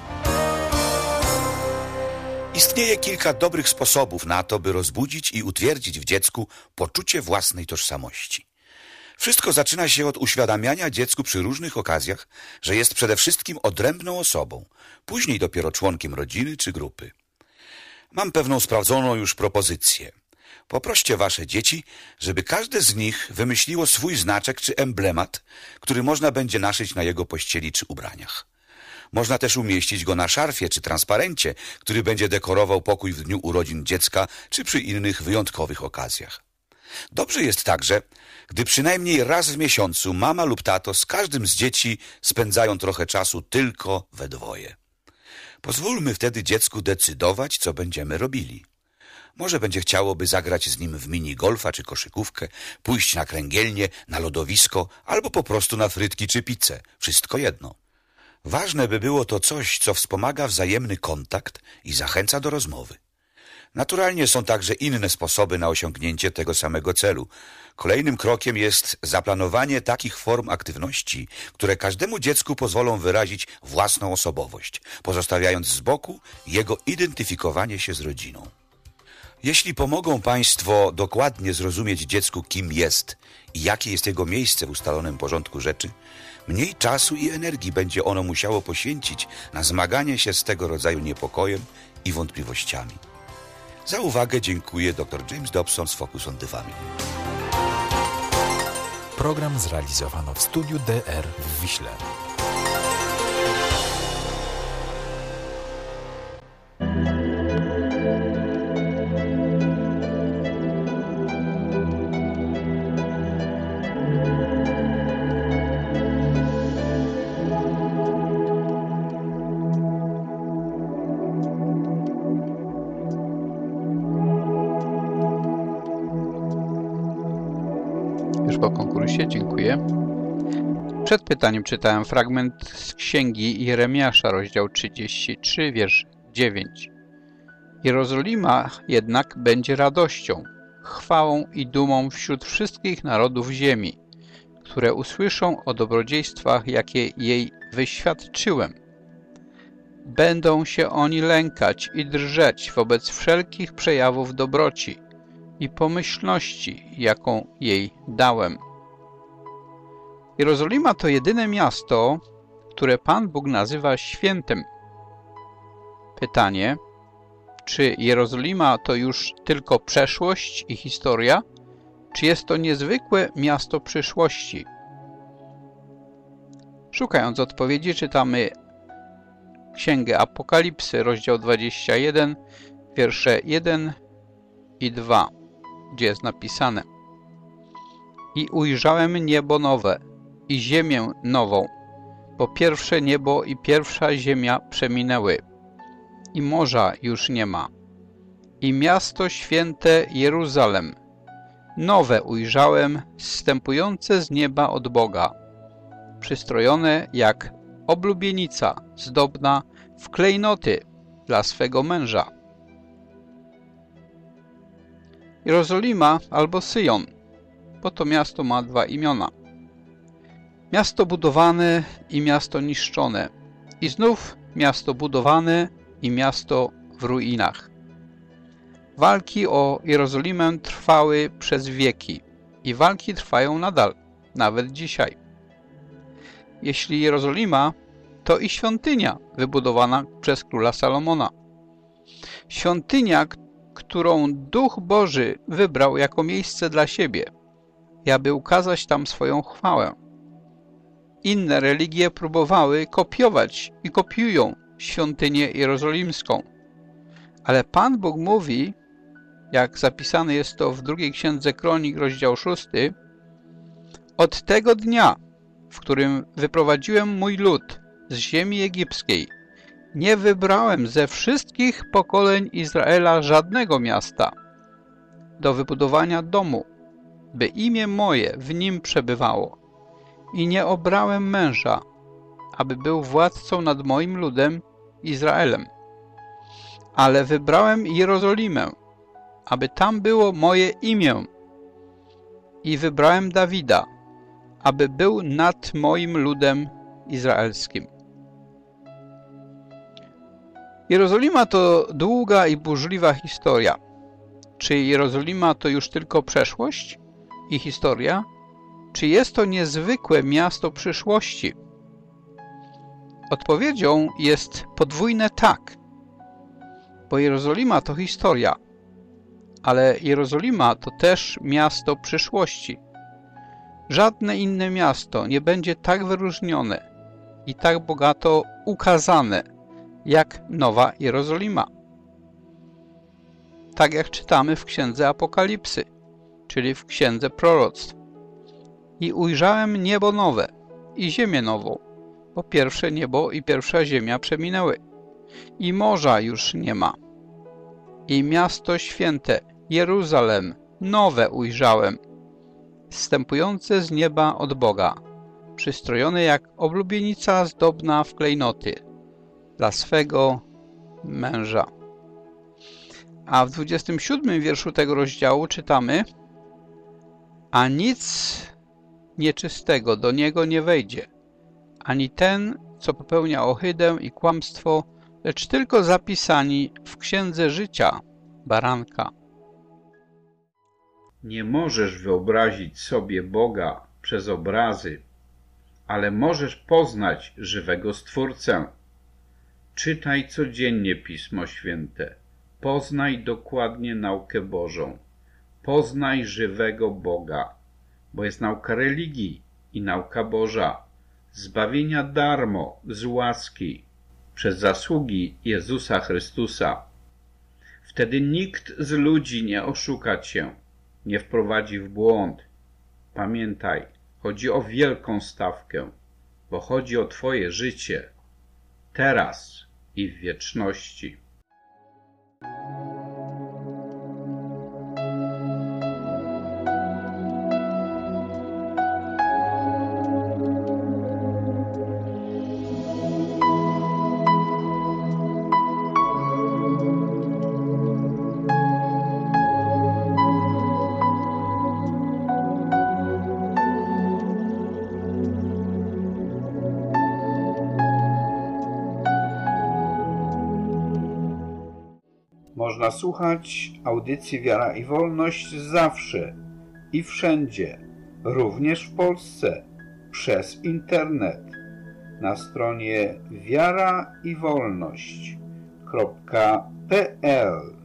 Istnieje kilka dobrych sposobów na to, by rozbudzić i utwierdzić w dziecku poczucie własnej tożsamości. Wszystko zaczyna się od uświadamiania dziecku przy różnych okazjach, że jest przede wszystkim odrębną osobą, później dopiero członkiem rodziny czy grupy. Mam pewną sprawdzoną już propozycję. Poproście wasze dzieci, żeby każde z nich wymyśliło swój znaczek czy emblemat, który można będzie naszyć na jego pościeli czy ubraniach. Można też umieścić go na szarfie czy transparencie, który będzie dekorował pokój w dniu urodzin dziecka czy przy innych wyjątkowych okazjach. Dobrze jest także, gdy przynajmniej raz w miesiącu mama lub tato z każdym z dzieci spędzają trochę czasu tylko we dwoje. Pozwólmy wtedy dziecku decydować, co będziemy robili. Może będzie chciałoby zagrać z nim w minigolfa czy koszykówkę, pójść na kręgielnię, na lodowisko albo po prostu na frytki czy pizzę. Wszystko jedno. Ważne by było to coś, co wspomaga wzajemny kontakt i zachęca do rozmowy. Naturalnie są także inne sposoby na osiągnięcie tego samego celu. Kolejnym krokiem jest zaplanowanie takich form aktywności, które każdemu dziecku pozwolą wyrazić własną osobowość, pozostawiając z boku jego identyfikowanie się z rodziną. Jeśli pomogą Państwo dokładnie zrozumieć dziecku, kim jest i jakie jest jego miejsce w ustalonym porządku rzeczy, mniej czasu i energii będzie ono musiało poświęcić na zmaganie się z tego rodzaju niepokojem i wątpliwościami. Za uwagę dziękuję dr James Dobson z Focus on the Family. Program zrealizowano w studiu DR w Wiśle. Po konkursie, dziękuję. Przed pytaniem czytałem fragment z Księgi Jeremiasza, rozdział 33, wiersz 9. Jerozolima jednak będzie radością, chwałą i dumą wśród wszystkich narodów ziemi, które usłyszą o dobrodziejstwach, jakie jej wyświadczyłem. Będą się oni lękać i drżeć wobec wszelkich przejawów dobroci i pomyślności, jaką jej dałem. Jerozolima to jedyne miasto, które Pan Bóg nazywa świętem. Pytanie, czy Jerozolima to już tylko przeszłość i historia, czy jest to niezwykłe miasto przyszłości? Szukając odpowiedzi, czytamy Księgę Apokalipsy, rozdział 21, wiersze 1 i 2, gdzie jest napisane: I ujrzałem niebo nowe i ziemię nową, bo pierwsze niebo i pierwsza ziemia przeminęły i morza już nie ma. I miasto święte Jeruzalem, nowe ujrzałem, zstępujące z nieba od Boga, przystrojone jak oblubienica zdobna w klejnoty dla swego męża. Jerozolima albo Syjon, bo to miasto ma dwa imiona. Miasto budowane i miasto niszczone. I znów miasto budowane i miasto w ruinach. Walki o Jerozolimę trwały przez wieki i walki trwają nadal, nawet dzisiaj. Jeśli Jerozolima, to i świątynia wybudowana przez króla Salomona. Świątynia, którą Duch Boży wybrał jako miejsce dla siebie, aby ukazać tam swoją chwałę. Inne religie próbowały kopiować i kopiują świątynię jerozolimską. Ale Pan Bóg mówi, jak zapisane jest to w drugiej Księdze Kronik, rozdział 6, od tego dnia, w którym wyprowadziłem mój lud z ziemi egipskiej, nie wybrałem ze wszystkich pokoleń Izraela żadnego miasta do wybudowania domu, by imię moje w nim przebywało. I nie obrałem męża, aby był władcą nad moim ludem Izraelem. Ale wybrałem Jerozolimę, aby tam było moje imię. I wybrałem Dawida, aby był nad moim ludem izraelskim. Jerozolima to długa i burzliwa historia. Czy Jerozolima to już tylko przeszłość i historia? Czy jest to niezwykłe miasto przyszłości? Odpowiedzią jest podwójne tak, bo Jerozolima to historia, ale Jerozolima to też miasto przyszłości. Żadne inne miasto nie będzie tak wyróżnione i tak bogato ukazane jak Nowa Jerozolima. Tak jak czytamy w Księdze Apokalipsy, czyli w Księdze Proroctw. I ujrzałem niebo nowe i ziemię nową, bo pierwsze niebo i pierwsza ziemia przeminęły i morza już nie ma. I miasto święte, Jeruzalem, nowe ujrzałem, zstępujące z nieba od Boga, przystrojone jak oblubienica zdobna w klejnoty dla swego męża. A w 27 wierszu tego rozdziału czytamy: a nic nieczystego do niego nie wejdzie, ani ten, co popełnia ohydę i kłamstwo, lecz tylko zapisani w Księdze Życia Baranka. Nie możesz wyobrazić sobie Boga przez obrazy, ale możesz poznać żywego Stwórcę. Czytaj codziennie Pismo Święte. Poznaj dokładnie naukę Bożą. Poznaj żywego Boga, bo jest nauka religii i nauka Boża, zbawienia darmo, z łaski, przez zasługi Jezusa Chrystusa. Wtedy nikt z ludzi nie oszuka cię, nie wprowadzi w błąd. Pamiętaj, chodzi o wielką stawkę, bo chodzi o twoje życie, teraz i w wieczności. Można słuchać audycji Wiara i Wolność zawsze i wszędzie, również w Polsce, przez internet na stronie wiaraiwolność.pl.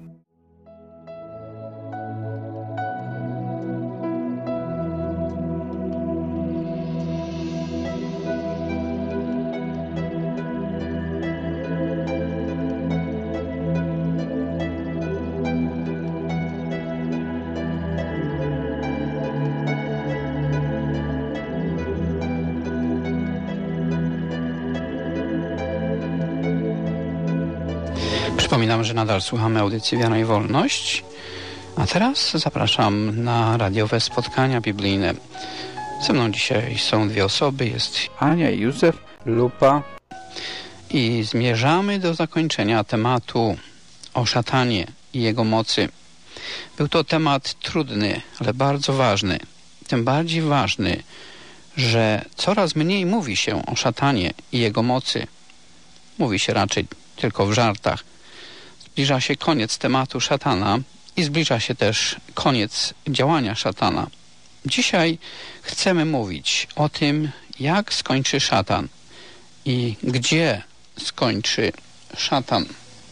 Przypominam, że nadal słuchamy audycji Wiara i Wolność, a teraz zapraszam na radiowe spotkania biblijne. Ze mną dzisiaj są dwie osoby, jest Ania i Józef, Lupa, i zmierzamy do zakończenia tematu o szatanie i jego mocy. Był to temat trudny, ale bardzo ważny. Tym bardziej ważny, że coraz mniej mówi się o szatanie i jego mocy. Mówi się raczej tylko w żartach. Zbliża się koniec tematu szatana i zbliża się też koniec działania szatana. Dzisiaj chcemy mówić o tym, jak skończy szatan i gdzie skończy szatan.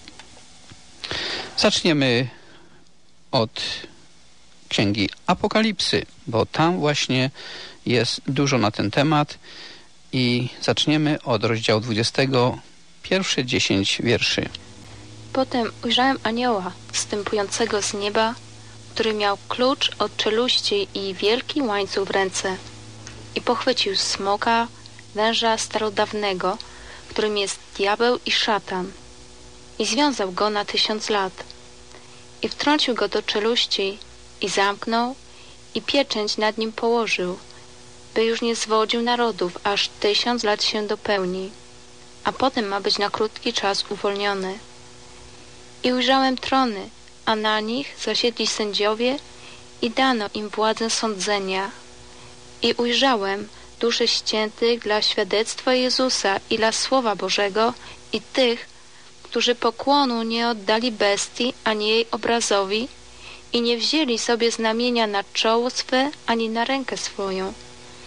Zaczniemy od Księgi Apokalipsy, bo tam właśnie jest dużo na ten temat i zaczniemy od rozdziału 20, pierwsze 10 wierszy. Potem ujrzałem anioła zstępującego z nieba, który miał klucz od czeluści i wielki łańcuch w ręce. I pochwycił smoka, węża starodawnego, którym jest diabeł i szatan, i związał go na 1000 lat. I wtrącił go do czeluści i zamknął, i pieczęć nad nim położył, by już nie zwodził narodów, aż 1000 lat się dopełni, a potem ma być na krótki czas uwolniony. I ujrzałem trony, a na nich zasiedli sędziowie i dano im władzę sądzenia. I ujrzałem dusze ściętych dla świadectwa Jezusa i dla Słowa Bożego i tych, którzy pokłonu nie oddali bestii ani jej obrazowi i nie wzięli sobie znamienia na czoło swe ani na rękę swoją.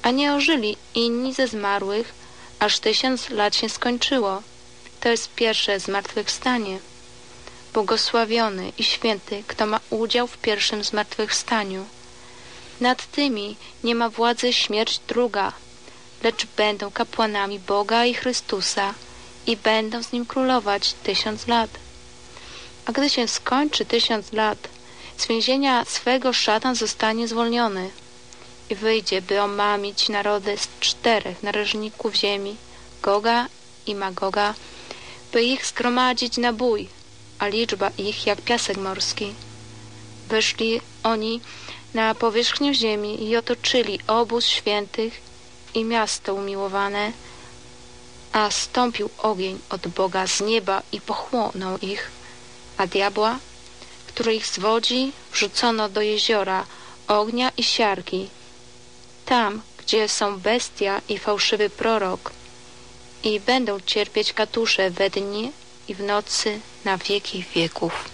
a nie ożyli inni ze zmarłych, aż 1000 lat się skończyło. To jest pierwsze zmartwychwstanie. Błogosławiony i święty, kto ma udział w pierwszym zmartwychwstaniu. Nad tymi nie ma władzy śmierć druga, lecz będą kapłanami Boga i Chrystusa i będą z Nim królować 1000 lat. A gdy się skończy 1000 lat, z więzienia swego szatan zostanie zwolniony i wyjdzie, by omamić narody z 4 narożników ziemi, Goga i Magoga, by ich zgromadzić na bój, a liczba ich jak piasek morski. Weszli oni na powierzchnię ziemi i otoczyli obóz świętych i miasto umiłowane, a stąpił ogień od Boga z nieba i pochłonął ich, a diabła, który ich zwodzi, wrzucono do jeziora ognia i siarki, tam, gdzie są bestia i fałszywy prorok, i będą cierpieć katusze we dnie i w nocy na wieki wieków.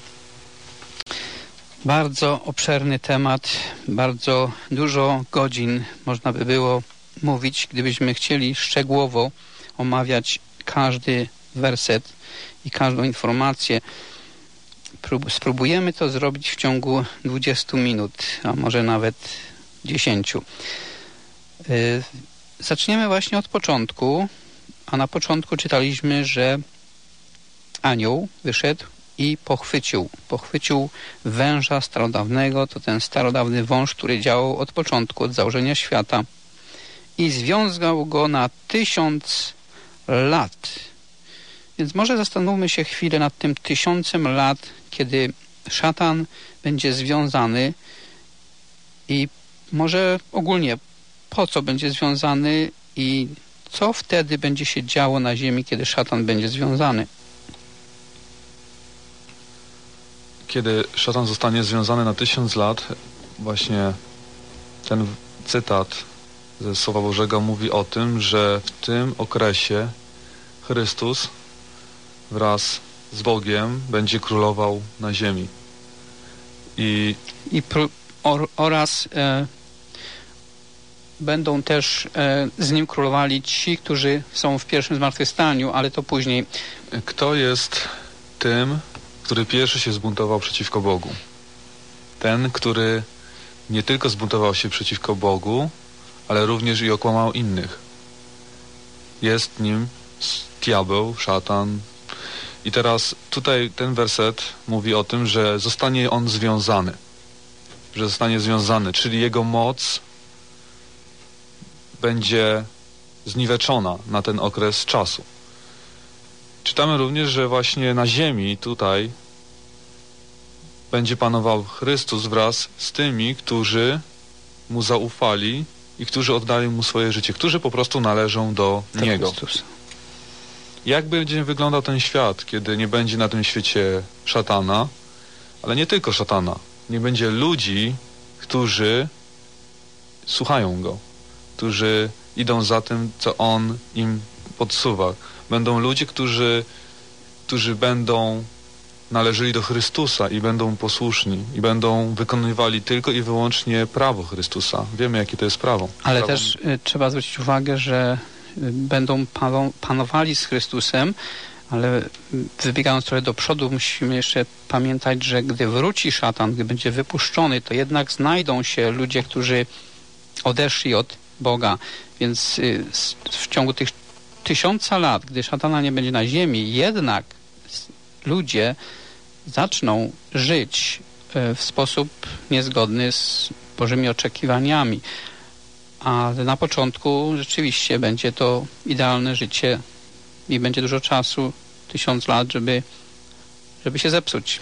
Bardzo obszerny temat, bardzo dużo godzin można by było mówić, gdybyśmy chcieli szczegółowo omawiać każdy werset i każdą informację. Spróbujemy to zrobić w ciągu 20 minut, a może nawet 10. Zaczniemy właśnie od początku, a na początku czytaliśmy, że anioł wyszedł i pochwycił węża starodawnego, to ten starodawny wąż, który działał od początku, od założenia świata, i związał go na 1000 lat. Więc może zastanówmy się chwilę nad tym 1000 lat, kiedy szatan będzie związany i może ogólnie po co będzie związany i co wtedy będzie się działo na ziemi, kiedy szatan będzie związany. Kiedy szatan zostanie związany na 1000 lat, właśnie ten cytat ze Słowa Bożego mówi o tym, że w tym okresie Chrystus wraz z Bogiem będzie królował na ziemi. Oraz będą też z Nim królowali ci, którzy są w pierwszym zmartwychwstaniu, ale to później. Kto jest tym, który pierwszy się zbuntował przeciwko Bogu? Ten, który nie tylko zbuntował się przeciwko Bogu, ale również i okłamał innych. Jest nim diabeł, szatan. I teraz tutaj ten werset mówi o tym, że zostanie on związany. Że zostanie związany, czyli jego moc będzie zniweczona na ten okres czasu. Czytamy również, że właśnie na ziemi tutaj będzie panował Chrystus wraz z tymi, którzy Mu zaufali i którzy oddali Mu swoje życie, którzy po prostu należą do Niego. Chrystus. Jak będzie wyglądał ten świat, kiedy nie będzie na tym świecie szatana, ale nie tylko szatana. Nie będzie ludzi, którzy słuchają Go, którzy idą za tym, co On im podsuwa. Będą ludzie, którzy będą należeli do Chrystusa i będą posłuszni i będą wykonywali tylko i wyłącznie prawo Chrystusa. Wiemy, jakie to jest prawo. Ale też trzeba zwrócić uwagę, że będą panowali z Chrystusem, ale wybiegając trochę do przodu, musimy jeszcze pamiętać, że gdy wróci szatan, gdy będzie wypuszczony, to jednak znajdą się ludzie, którzy odeszli od Boga. Więc w ciągu tych 1000 lat, gdy szatana nie będzie na ziemi, jednak ludzie zaczną żyć w sposób niezgodny z Bożymi oczekiwaniami. A na początku rzeczywiście będzie to idealne życie i będzie dużo czasu, 1000 lat, żeby się zepsuć.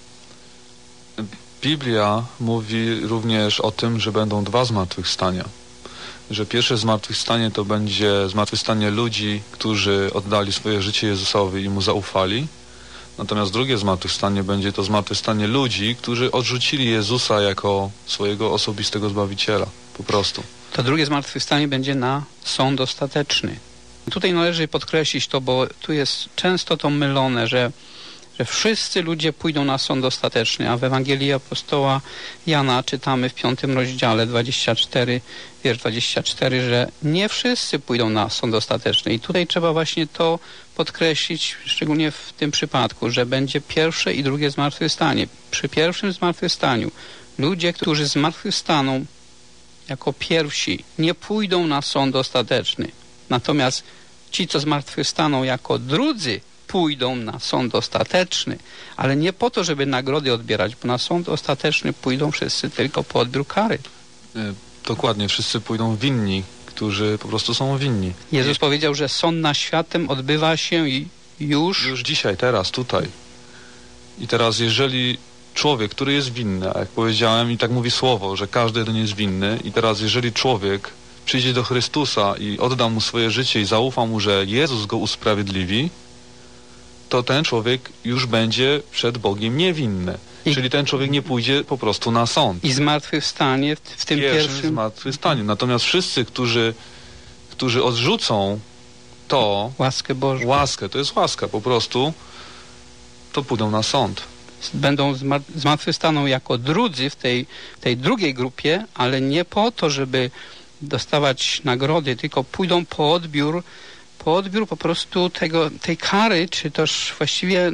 Biblia mówi również o tym, że będą 2 zmartwychwstania. Że pierwsze zmartwychwstanie to będzie zmartwychwstanie ludzi, którzy oddali swoje życie Jezusowi i Mu zaufali. Natomiast drugie zmartwychwstanie będzie to zmartwychwstanie ludzi, którzy odrzucili Jezusa jako swojego osobistego Zbawiciela. Po prostu. To drugie zmartwychwstanie będzie na sąd ostateczny. Tutaj należy podkreślić to, bo tu jest często to mylone, że że wszyscy ludzie pójdą na sąd ostateczny, a w Ewangelii apostoła Jana czytamy w 5 rozdziale 24, wiersz 24, że nie wszyscy pójdą na sąd ostateczny. I tutaj trzeba właśnie to podkreślić, szczególnie w tym przypadku, że będzie pierwsze i drugie zmartwychwstanie. Przy pierwszym zmartwychwstaniu ludzie, którzy zmartwychwstaną jako pierwsi, nie pójdą na sąd ostateczny. Natomiast ci, co zmartwychwstaną jako drudzy, pójdą na sąd ostateczny, ale nie po to, żeby nagrody odbierać, bo na sąd ostateczny pójdą wszyscy tylko po odbiór kary. Dokładnie, wszyscy pójdą winni, którzy po prostu są winni. Jezus powiedział, że sąd nad światem odbywa się już dzisiaj, teraz, tutaj. I teraz, jeżeli człowiek, który jest winny, a jak powiedziałem i tak mówi słowo, że każdy jeden jest winny, i teraz jeżeli człowiek przyjdzie do Chrystusa i odda mu swoje życie i zaufa mu, że Jezus go usprawiedliwi, to ten człowiek już będzie przed Bogiem niewinny. Czyli ten człowiek nie pójdzie po prostu na sąd. I zmartwychwstanie w tym pierwszym zmartwychwstanie. Natomiast wszyscy, którzy odrzucą to, łaskę Bożą, to jest łaska po prostu, to pójdą na sąd. Będą zmartwychwstaną jako drudzy w tej drugiej grupie, ale nie po to, żeby dostawać nagrody, tylko pójdą po odbiór po prostu tej kary, czy też właściwie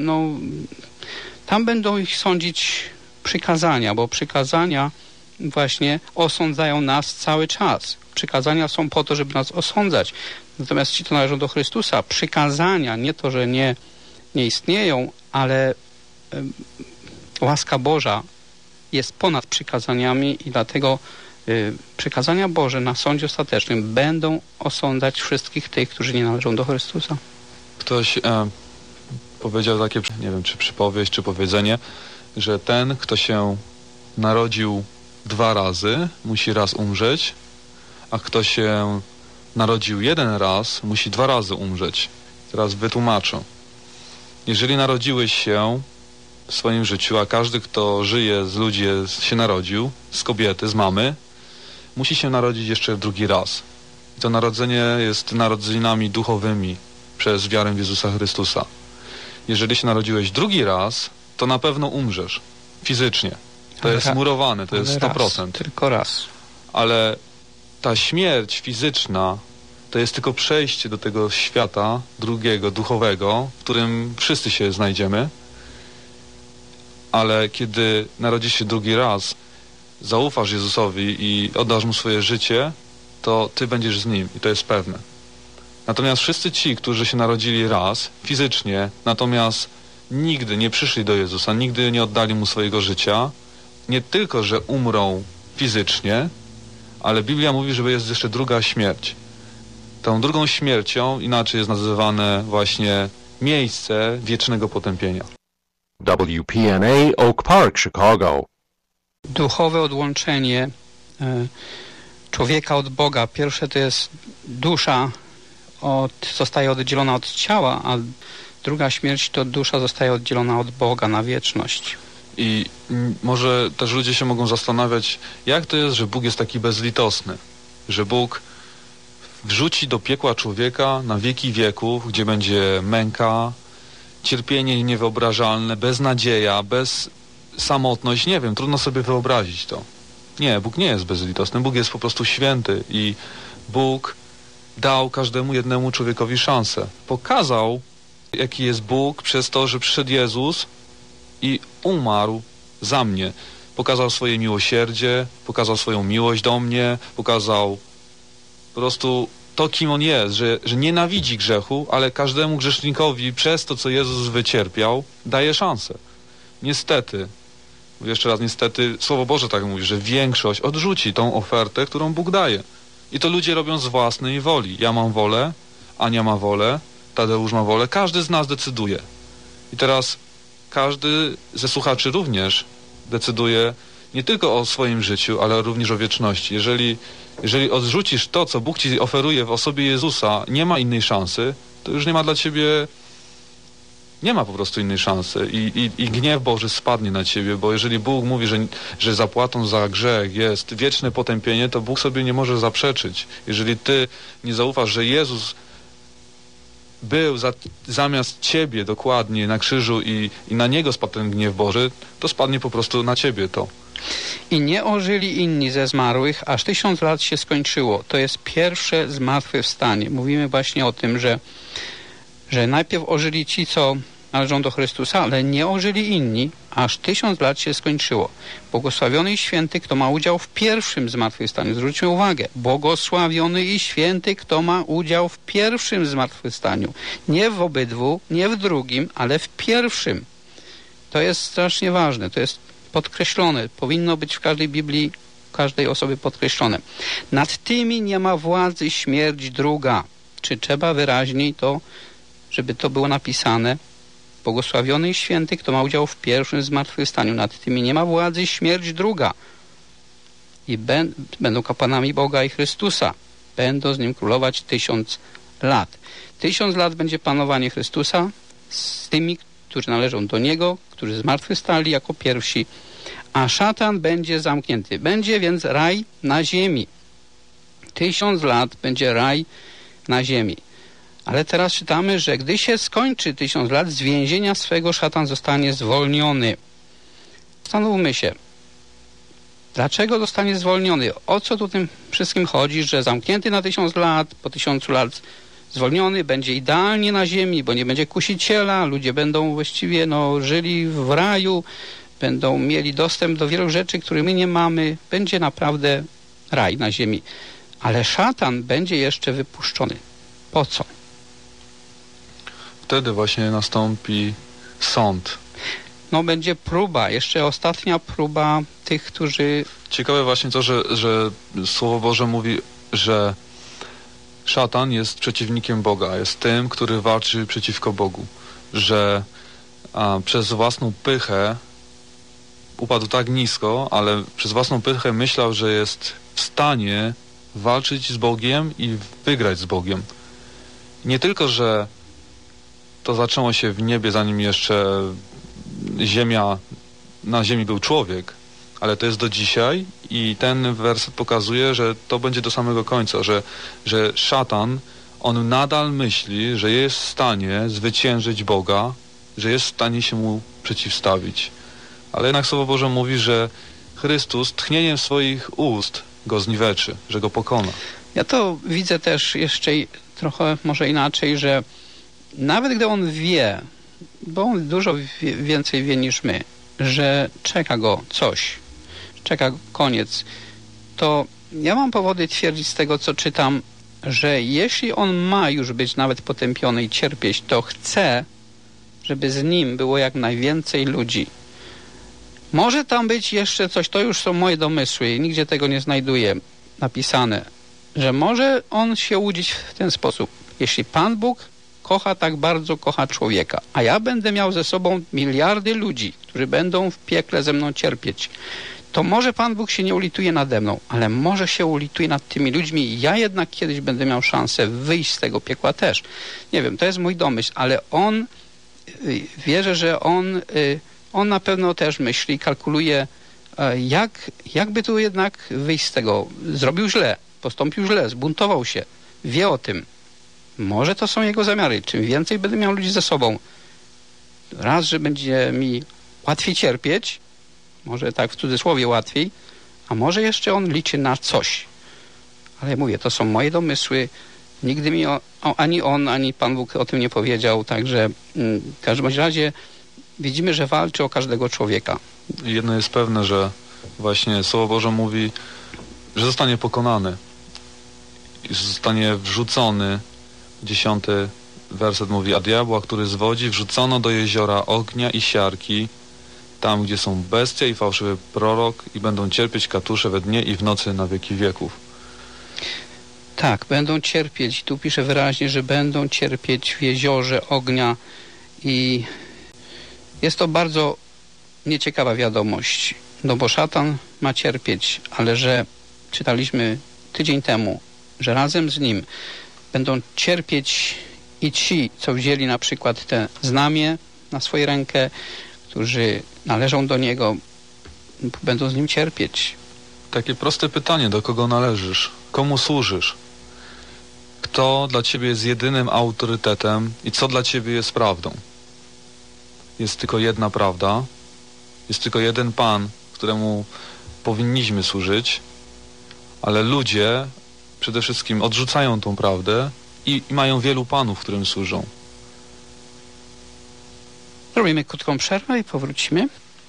tam będą ich sądzić przykazania, bo przykazania właśnie osądzają nas cały czas. Przykazania są po to, żeby nas osądzać. Natomiast ci, co należą do Chrystusa, przykazania, nie to, że nie istnieją, ale łaska Boża jest ponad przykazaniami i dlatego przykazania Boże na sądzie ostatecznym będą osądzać wszystkich tych, którzy nie należą do Chrystusa. Ktoś powiedział takie, nie wiem, czy przypowieść, czy powiedzenie, że ten, kto się narodził 2 razy, musi raz umrzeć, a kto się narodził 1 raz, musi 2 razy umrzeć. Teraz wytłumaczę. Jeżeli narodziłeś się w swoim życiu, a każdy, kto żyje z ludzi, się narodził, z kobiety, z mamy, musi się narodzić jeszcze 2 raz. I to narodzenie jest narodzinami duchowymi przez wiarę w Jezusa Chrystusa. Jeżeli się narodziłeś 2 raz, to na pewno umrzesz fizycznie. To jest murowane, to jest 100%. Tylko raz. Ale ta śmierć fizyczna to jest tylko przejście do tego świata drugiego, duchowego, w którym wszyscy się znajdziemy. Ale kiedy narodzisz się 2 raz, zaufasz Jezusowi i oddasz Mu swoje życie, to Ty będziesz z Nim i to jest pewne. Natomiast wszyscy ci, którzy się narodzili raz, fizycznie, natomiast nigdy nie przyszli do Jezusa, nigdy nie oddali Mu swojego życia, nie tylko, że umrą fizycznie, ale Biblia mówi, że jest jeszcze druga śmierć. Tą drugą śmiercią inaczej jest nazywane właśnie miejsce wiecznego potępienia. WPNA Oak Park, Chicago. Duchowe odłączenie człowieka od Boga. Pierwsze to jest dusza zostaje oddzielona od ciała, a druga śmierć to dusza zostaje oddzielona od Boga na wieczność. I może też ludzie się mogą zastanawiać, jak to jest, że Bóg jest taki bezlitosny, że Bóg wrzuci do piekła człowieka na wieki wieków, gdzie będzie męka, cierpienie niewyobrażalne, beznadzieja, samotność, nie wiem, trudno sobie wyobrazić to. Nie, Bóg nie jest bezlitosny, Bóg jest po prostu święty i Bóg dał każdemu jednemu człowiekowi szansę. Pokazał, jaki jest Bóg przez to, że przyszedł Jezus i umarł za mnie. Pokazał swoje miłosierdzie, pokazał swoją miłość do mnie, pokazał po prostu to, kim On jest, że nienawidzi grzechu, ale każdemu grzesznikowi przez to, co Jezus wycierpiał, daje szansę. Niestety, jeszcze raz niestety, Słowo Boże tak mówi, że większość odrzuci tą ofertę, którą Bóg daje. I to ludzie robią z własnej woli. Ja mam wolę, Ania ma wolę, Tadeusz ma wolę, każdy z nas decyduje. I teraz każdy ze słuchaczy również decyduje nie tylko o swoim życiu, ale również o wieczności. Jeżeli odrzucisz to, co Bóg ci oferuje w osobie Jezusa, nie ma innej szansy, to już nie ma dla ciebie, nie ma po prostu innej szansy i gniew Boży spadnie na ciebie, bo jeżeli Bóg mówi, że zapłatą za grzech jest wieczne potępienie, to Bóg sobie nie może zaprzeczyć. Jeżeli ty nie zaufasz, że Jezus był zamiast ciebie dokładnie na krzyżu i na niego spadł ten gniew Boży, to spadnie po prostu na ciebie to. I nie ożyli inni ze zmarłych, aż 1000 lat się skończyło. To jest pierwsze zmartwychwstanie. Mówimy właśnie o tym, że najpierw ożyli ci, co należą do Chrystusa, ale nie ożyli inni, aż 1000 lat się skończyło. Błogosławiony i święty, kto ma udział w pierwszym zmartwychwstaniu. Zwróćmy uwagę. Błogosławiony i święty, kto ma udział w pierwszym zmartwychwstaniu. Nie w obydwu, nie w drugim, ale w pierwszym. To jest strasznie ważne. To jest podkreślone. Powinno być w każdej Biblii, każdej osoby podkreślone. Nad tymi nie ma władzy śmierć druga. Czy trzeba wyraźniej to, żeby to było napisane? Błogosławiony i święty, kto ma udział w pierwszym zmartwychwstaniu. Nad tymi nie ma władzy śmierć druga. I będą kapłanami Boga i Chrystusa. Będą z Nim królować 1000 lat. 1000 lat będzie panowanie Chrystusa z tymi, którzy należą do Niego, którzy zmartwychwstali jako pierwsi. A szatan będzie zamknięty. Będzie więc raj na ziemi. 1000 lat będzie raj na ziemi. Ale teraz czytamy, że gdy się skończy 1000 lat, z więzienia swego szatan zostanie zwolniony. Zastanówmy się, dlaczego zostanie zwolniony? O co tu tym wszystkim chodzi, że zamknięty na 1000 lat, po 1000 lat zwolniony, będzie idealnie na ziemi, bo nie będzie kusiciela, ludzie będą właściwie żyli w raju, będą mieli dostęp do wielu rzeczy, które my nie mamy. Będzie naprawdę raj na ziemi. Ale szatan będzie jeszcze wypuszczony. Po co? Wtedy właśnie nastąpi sąd. Będzie próba, jeszcze ostatnia próba tych, którzy... Ciekawe właśnie to, że Słowo Boże mówi, że szatan jest przeciwnikiem Boga, jest tym, który walczy przeciwko Bogu, że przez własną pychę upadł tak nisko, ale przez własną pychę myślał, że jest w stanie walczyć z Bogiem i wygrać z Bogiem. Nie tylko, że to zaczęło się w niebie, zanim jeszcze na ziemi był człowiek, ale to jest do dzisiaj i ten werset pokazuje, że to będzie do samego końca, że szatan, on nadal myśli, że jest w stanie zwyciężyć Boga, że jest w stanie się mu przeciwstawić. Ale jednak Słowo Boże mówi, że Chrystus tchnieniem swoich ust go zniweczy, że go pokona. Ja to widzę też jeszcze trochę może inaczej, że nawet gdy on wie, bo on dużo więcej wie niż my, że czeka go coś, czeka go koniec, to ja mam powody twierdzić z tego, co czytam, że jeśli on ma już być nawet potępiony i cierpieć, to chce, żeby z nim było jak najwięcej ludzi. Może tam być jeszcze coś, to już są moje domysły, nigdzie tego nie znajduję napisane, że może on się łudzić w ten sposób. Jeśli Pan Bóg tak bardzo kocha człowieka, a ja będę miał ze sobą miliardy ludzi, którzy będą w piekle ze mną cierpieć, to może Pan Bóg się nie ulituje nade mną, ale może się ulituje nad tymi ludźmi i ja jednak kiedyś będę miał szansę wyjść z tego piekła też. Nie wiem, to jest mój domysł, ale on, wierzę, że on na pewno też myśli, kalkuluje, jakby tu jednak wyjść z tego. Zrobił źle, postąpił źle, zbuntował się, wie o tym. Może to są jego zamiary. Czym więcej będę miał ludzi ze sobą, raz, że będzie mi łatwiej cierpieć, może tak w cudzysłowie łatwiej, a może jeszcze on liczy na coś. Ale mówię, to są moje domysły. Nigdy mi ani on, ani Pan Bóg o tym nie powiedział, także w każdym razie widzimy, że walczy o każdego człowieka. Jedno jest pewne, że właśnie Słowo Boże mówi, że zostanie pokonany i zostanie wrzucony. 10 werset mówi, a diabła, który zwodzi, wrzucono do jeziora ognia i siarki, tam, gdzie są bestia i fałszywy prorok i będą cierpieć katusze we dnie i w nocy na wieki wieków. Tak, będą cierpieć. Tu pisze wyraźnie, że będą cierpieć w jeziorze ognia i jest to bardzo nieciekawa wiadomość, bo szatan ma cierpieć, ale że czytaliśmy tydzień temu, że razem z nim będą cierpieć i ci, co wzięli na przykład te znamię na swoją rękę, którzy należą do niego, będą z nim cierpieć. Takie proste pytanie, do kogo należysz? Komu służysz? Kto dla ciebie jest jedynym autorytetem i co dla ciebie jest prawdą? Jest tylko jedna prawda, jest tylko jeden Pan, któremu powinniśmy służyć, ale ludzie przede wszystkim odrzucają tą prawdę i mają wielu panów, którym służą. Robimy krótką przerwę i powrócimy.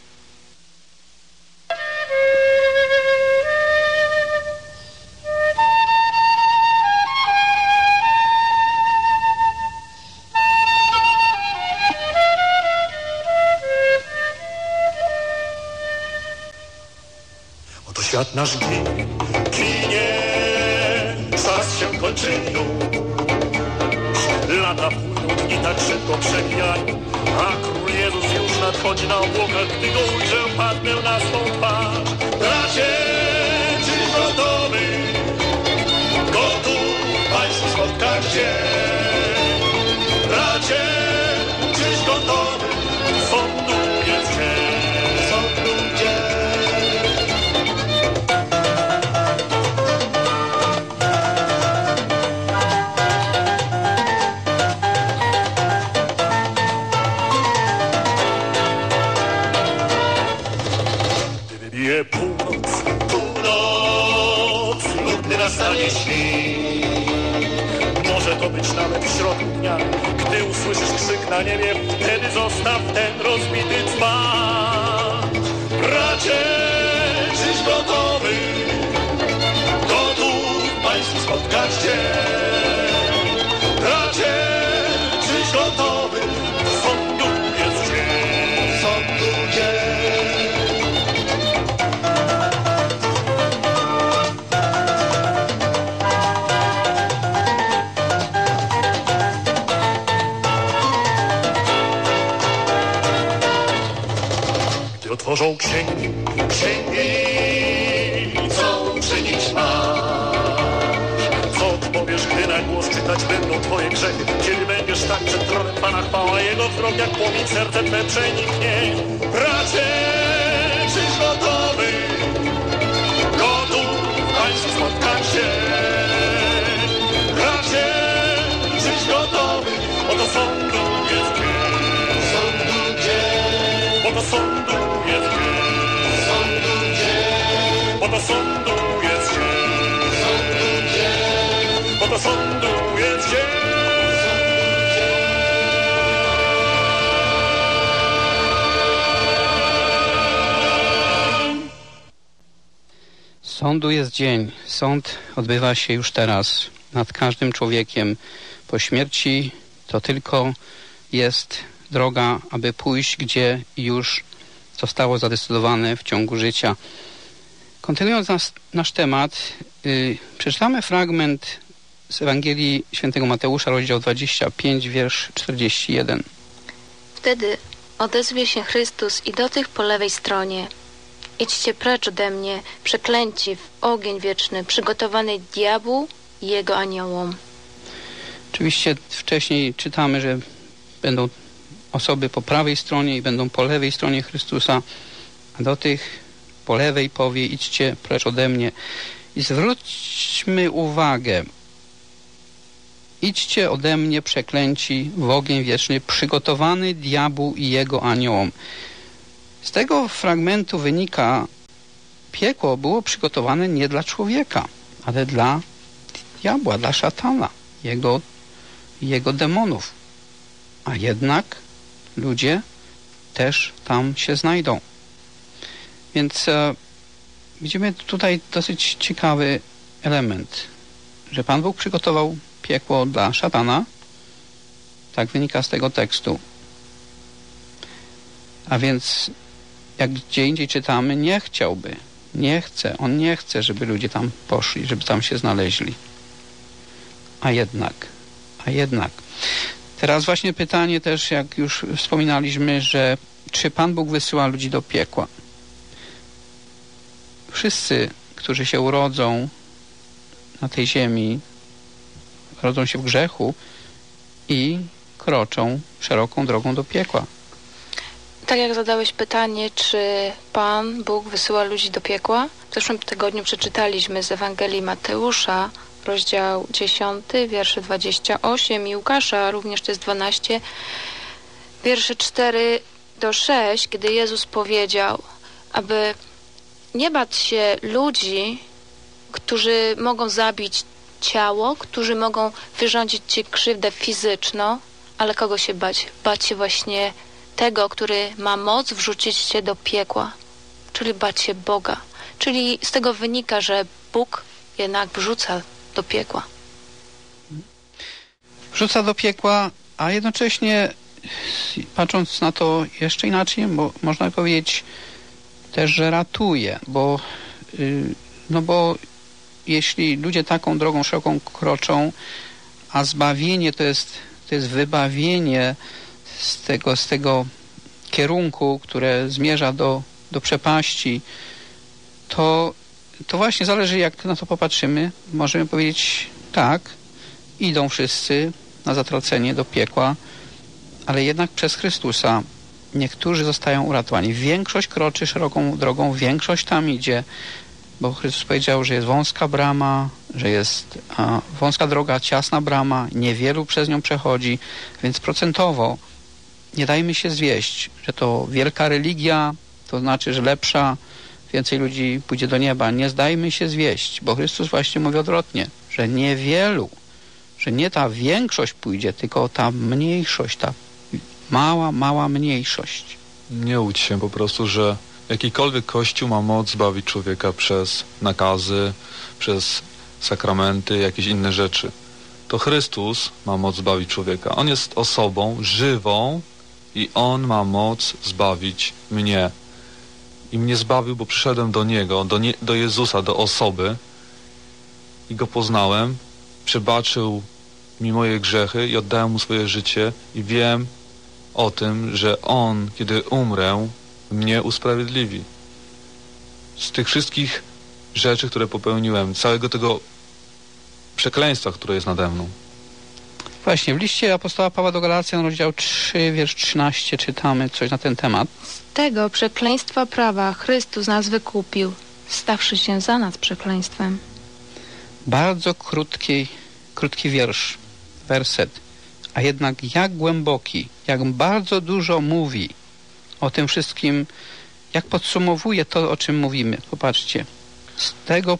Oto świat nasz ginie, czas się kończy już. Lata płyną, dni tak szybko przebijają, a Król Jezus już nadchodzi na obłokach. Gdy go ujrzę, padnę na swą twarz. Bracie, czyś gotowy? Gotów Państwu spotkać się? Bracie, czyś gotowy? Sądu jest dzień, sądu dzień. Wybije północ, nudny nastanie świt. Może to być nawet w środku dnia, gdy usłyszysz krzyk na niebie, wtedy zostaw ten rozbity dzban. Bracie, czyś gotowy? Gotów Państwu spotkać się? Bracie, czyś gotowy? Sądu jest dzień, sądu dzień. Otworzą księgi, co uczynić masz? Co odpowiesz, gdy na głos czytać będą twoje grzechy? Kiedy będziesz tak przed tronem Pana, chwała Jego wzrok jak płomień, serce twe przeniknie. Bracie, czyś gotowy? Gotów Państwu spotkać się? Bracie, czyś gotowy? Oto sądu jest dzień, sądu dzień, oto sądu jest dzień, sądu dzień, oto sądu jest dzień, sądu dzień, oto sądu jest dzień. Sądu jest dzień. Sąd odbywa się już teraz nad każdym człowiekiem. Po śmierci to tylko jest droga, aby pójść, gdzie już zostało zadecydowane w ciągu życia. Kontynuując nasz temat, przeczytamy fragment z Ewangelii Świętego Mateusza, rozdział 25, wiersz 41. Wtedy odezwie się Chrystus i do tych po lewej stronie: idźcie precz ode mnie, przeklęci, w ogień wieczny, przygotowany diabłu i jego aniołom. Oczywiście wcześniej czytamy, że będą osoby po prawej stronie i będą po lewej stronie Chrystusa, a do tych po lewej powie: idźcie precz ode mnie. I zwróćmy uwagę: idźcie ode mnie, przeklęci, w ogień wieczny, przygotowany diabłu i jego aniołom. Z tego fragmentu wynika, piekło było przygotowane nie dla człowieka, ale dla diabła, dla szatana, jego demonów. A jednak ludzie też tam się znajdą. Więc widzimy tutaj dosyć ciekawy element, że Pan Bóg przygotował piekło dla szatana. Tak wynika z tego tekstu. A więc jak gdzie indziej czytamy, On nie chce, żeby ludzie tam poszli, żeby tam się znaleźli. A jednak. Teraz właśnie pytanie też, jak już wspominaliśmy, że czy Pan Bóg wysyła ludzi do piekła? Wszyscy, którzy się urodzą na tej ziemi, rodzą się w grzechu i kroczą szeroką drogą do piekła. Tak jak zadałeś pytanie, czy Pan Bóg wysyła ludzi do piekła? W zeszłym tygodniu przeczytaliśmy z Ewangelii Mateusza, rozdział 10, wiersze 28 i Łukasza, również to jest 12, wiersze 4 do 6, kiedy Jezus powiedział, aby nie bać się ludzi, którzy mogą zabić ciało, którzy mogą wyrządzić ci krzywdę fizyczną, ale kogo się bać? Bać się właśnie tego, który ma moc wrzucić cię do piekła, czyli bać się Boga. Czyli z tego wynika, że Bóg jednak wrzuca do piekła. Wrzuca do piekła, a jednocześnie patrząc na to jeszcze inaczej, bo można powiedzieć też, że ratuje, bo jeśli ludzie taką drogą szeroką kroczą, a zbawienie to jest wybawienie z tego kierunku, które zmierza do przepaści, to właśnie zależy, jak na to popatrzymy. Możemy powiedzieć tak, idą wszyscy na zatracenie do piekła, ale jednak przez Chrystusa niektórzy zostają uratowani. Większość kroczy szeroką drogą, większość tam idzie, bo Chrystus powiedział, że jest wąska brama, że jest wąska droga, ciasna brama, niewielu przez nią przechodzi, więc procentowo nie dajmy się zwieść, że to wielka religia, to znaczy, że lepsza, więcej ludzi pójdzie do nieba. Nie zdajmy się zwieść, bo Chrystus właśnie mówi odwrotnie, że niewielu, że nie ta większość pójdzie, tylko ta mniejszość, ta mała mniejszość. Nie łudź się po prostu, że jakikolwiek Kościół ma moc zbawić człowieka przez nakazy, przez sakramenty, jakieś inne rzeczy. To Chrystus ma moc zbawić człowieka. On jest osobą żywą i On ma moc zbawić mnie. I mnie zbawił, bo przyszedłem do Niego, do Jezusa, do osoby i Go poznałem, przebaczył mi moje grzechy i oddałem Mu swoje życie i wiem o tym, że On, kiedy umrę, mnie usprawiedliwi. Z tych wszystkich rzeczy, które popełniłem, całego tego przekleństwa, które jest nade mną. Właśnie, w liście apostoła Pawła do Galacjan, rozdział 3, wiersz 13, czytamy coś na ten temat. Z tego przekleństwa prawa Chrystus nas wykupił, stawszy się za nas przekleństwem. Bardzo krótki wiersz, werset, a jednak jak głęboki, jak bardzo dużo mówi o tym wszystkim, jak podsumowuje to, o czym mówimy. Popatrzcie, z tego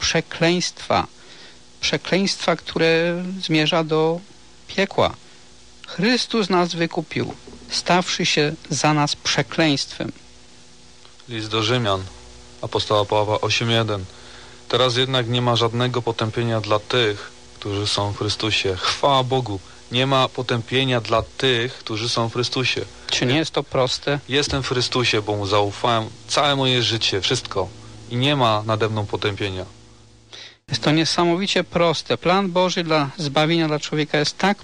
przekleństwa, które zmierza do piekła. Chrystus nas wykupił, stawszy się za nas przekleństwem. List do Rzymian, apostoła Pawła 8:1. Teraz jednak nie ma żadnego potępienia dla tych, którzy są w Chrystusie. Chwała Bogu, nie ma potępienia dla tych, którzy są w Chrystusie. Czy nie jest to proste? Jestem w Chrystusie, bo Mu zaufałem całe moje życie, wszystko. I nie ma nade mną potępienia. Jest to niesamowicie proste. Plan Boży dla zbawienia dla człowieka jest tak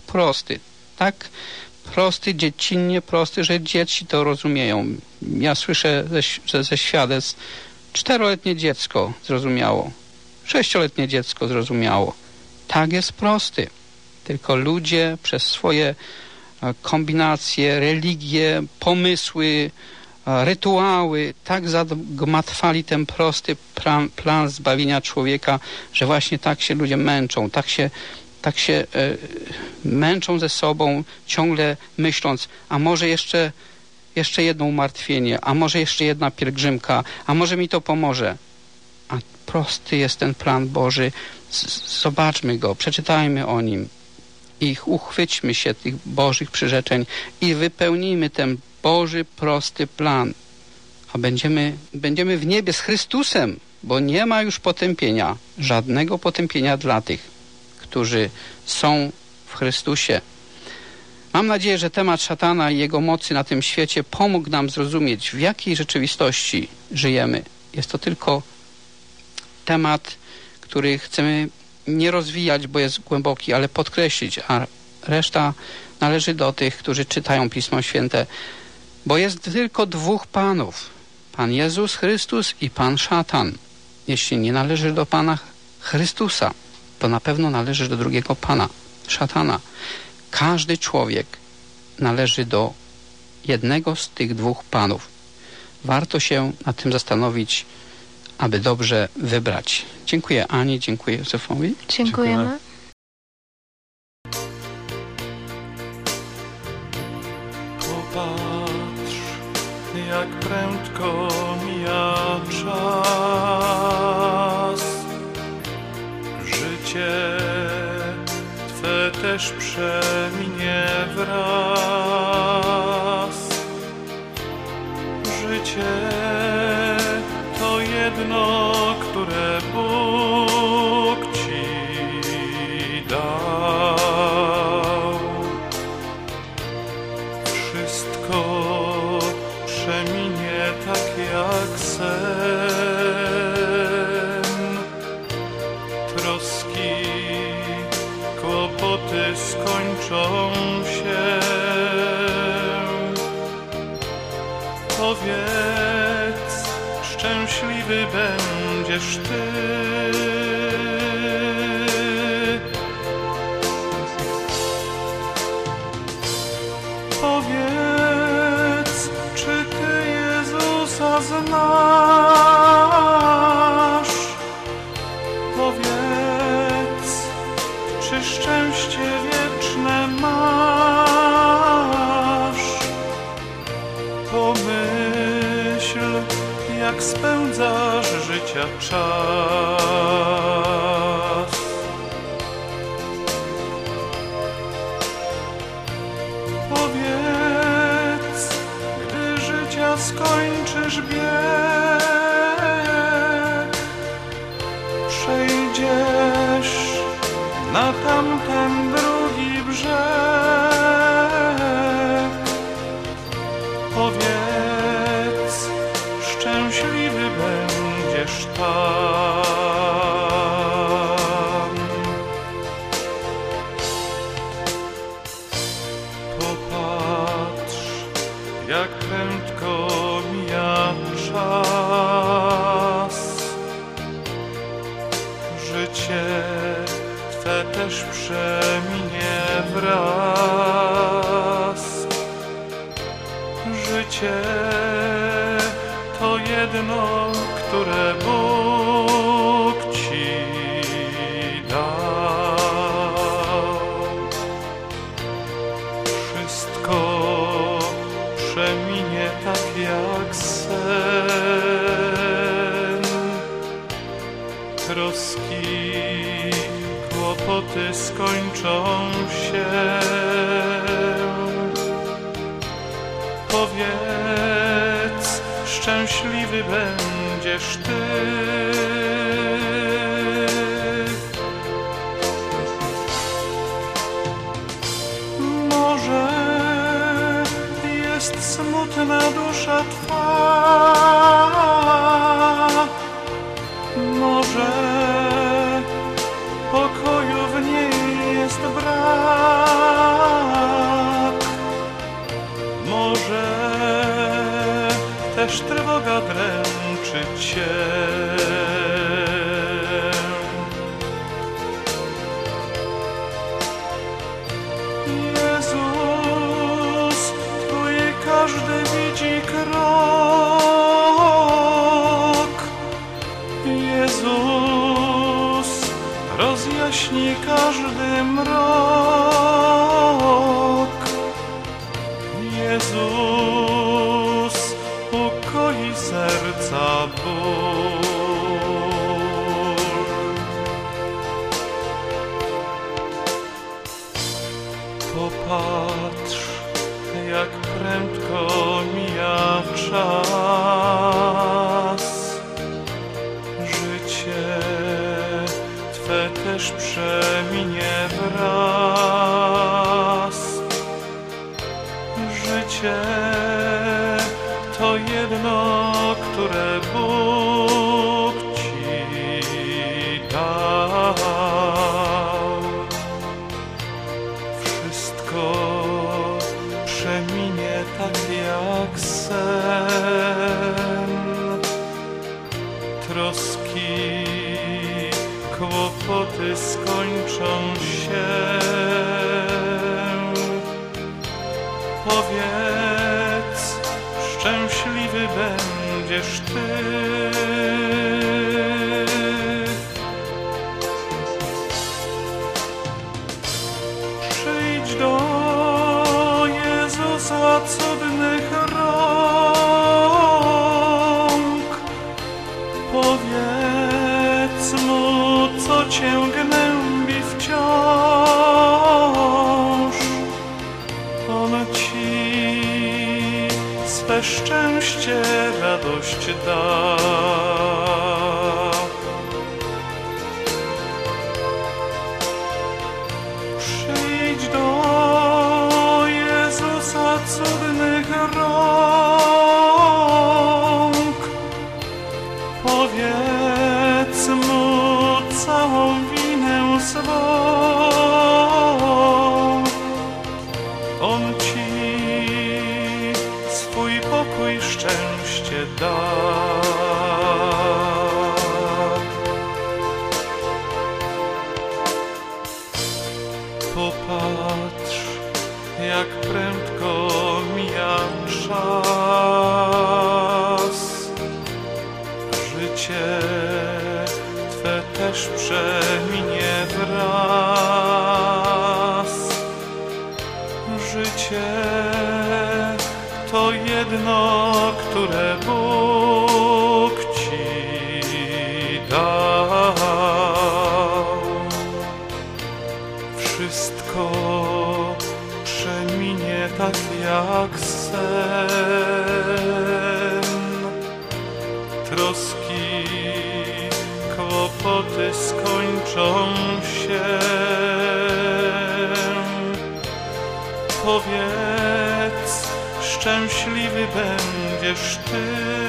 prosty, dziecinnie prosty, że dzieci to rozumieją. Ja słyszę ze świadectw, 4-letnie dziecko zrozumiało, 6-letnie dziecko zrozumiało. Tak jest prosty. Tylko ludzie przez swoje kombinacje, religie, pomysły, rytuały tak zagmatwali ten prosty plan zbawienia człowieka, że właśnie tak się ludzie męczą, tak się męczą ze sobą, ciągle myśląc, a może jeszcze jedno umartwienie, a może jeszcze jedna pielgrzymka, a może mi to pomoże. A prosty jest ten plan Boży. Zobaczmy go, przeczytajmy o nim i uchwyćmy się tych Bożych przyrzeczeń i wypełnijmy ten Boży, prosty plan. A będziemy w niebie z Chrystusem, bo nie ma już potępienia, żadnego potępienia dla tych, którzy są w Chrystusie. Mam nadzieję, że temat szatana i jego mocy na tym świecie pomógł nam zrozumieć, w jakiej rzeczywistości żyjemy. Jest to tylko temat, który chcemy nie rozwijać, bo jest głęboki, ale podkreślić, a reszta należy do tych, którzy czytają Pismo Święte, bo jest tylko dwóch panów. Pan Jezus Chrystus i Pan szatan. Jeśli nie należysz do Pana Chrystusa, to na pewno należysz do drugiego pana, szatana. Każdy człowiek należy do jednego z tych dwóch panów. warto się nad tym zastanowić, aby dobrze wybrać. Dziękuję Ani, dziękuję Józefowi. Dziękujemy. Popatrz, jak prędko mija czas. Życie Twe też przeminie wraz. Życie to jedno, które Bóg Ci dał. Wszystko przeminie tak jak sen. Troski, kłopoty skończą się. Powiedz, szczęśliwy będziesz Ty. Powiedz, czy Ty Jezusa znasz? Powiedz, czy szczęście wieczne masz? Pomyśl, jak spędzasz życia czas. Powiedz, gdy życia skończysz bieg, przejdziesz na tamten drugi brzeg. Powiedz, szczęśliwy będziesz tam. Popatrz, jak prędko mija czas. Życie Twe też przeminie wraz. Życie to jedno, które Bóg Ci dał. Wszystko przeminie tak jak sen. Troski, kłopoty skończą się. Powiedz, szczęśliwy będziesz Ty. Może jest smutna dusza Twa, może pokoju w niej jest brak, może też trwoga dręczy Cię. Jezus Twój każdy widzi krok. Jezus rozjaśni każdy mrok. Jezus ukoi serca ból. Popatrz, jak prędko mija czas. Życie Twe też przeminie wraz. Życie to jedno, które Bóg Ci dał. Wszystko przeminie tak jak sen. Troski, kłopoty skończą się. Powiedz, szczęśliwy będę będziesz Ty. Przyjdź do Jezusa cudnych rąk, powiedz Mu, co Cię gnębi wciąż. On Ci swe szczęście, radość da. Przyjdź do Jezusa cudnych rąk, powiedz Mu całą winę swą. On Ci swój pokój, szczęście da. Popatrz, jak prędko mija czas. Życie Twe też przeminie wraz. Życie to jedno, które Bóg Ci dał. Wszystko przeminie tak jak sen. Troski, kłopoty skończą się. Powiedz, szczęśliwy będziesz Ty.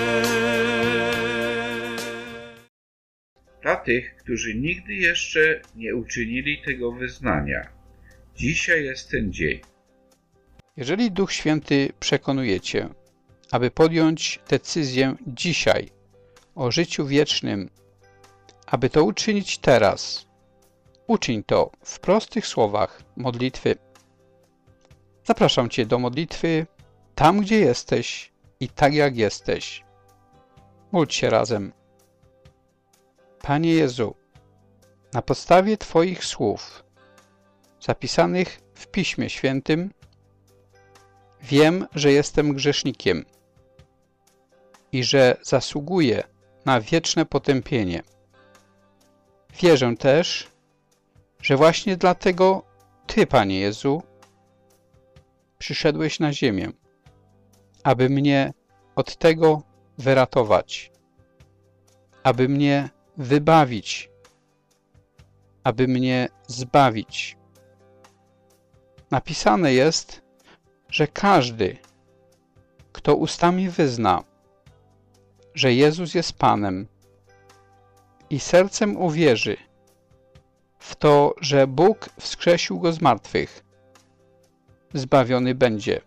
Dla tych, którzy nigdy jeszcze nie uczynili tego wyznania, dzisiaj jest ten dzień. Jeżeli Duch Święty przekonuje Cię, aby podjąć decyzję dzisiaj o życiu wiecznym, aby to uczynić teraz, uczyń to w prostych słowach modlitwy. Zapraszam Cię do modlitwy tam, gdzie jesteś i tak jak jesteś. Módl się razem. Panie Jezu, na podstawie Twoich słów zapisanych w Piśmie Świętym wiem, że jestem grzesznikiem i że zasługuję na wieczne potępienie. Wierzę też, że właśnie dlatego Ty, Panie Jezu, przyszedłeś na ziemię, aby mnie od tego wyratować, aby mnie wybawić, aby mnie zbawić. Napisane jest, że każdy, kto ustami wyzna, że Jezus jest Panem i sercem uwierzy w to, że Bóg wskrzesił Go z martwych, zbawiony będzie,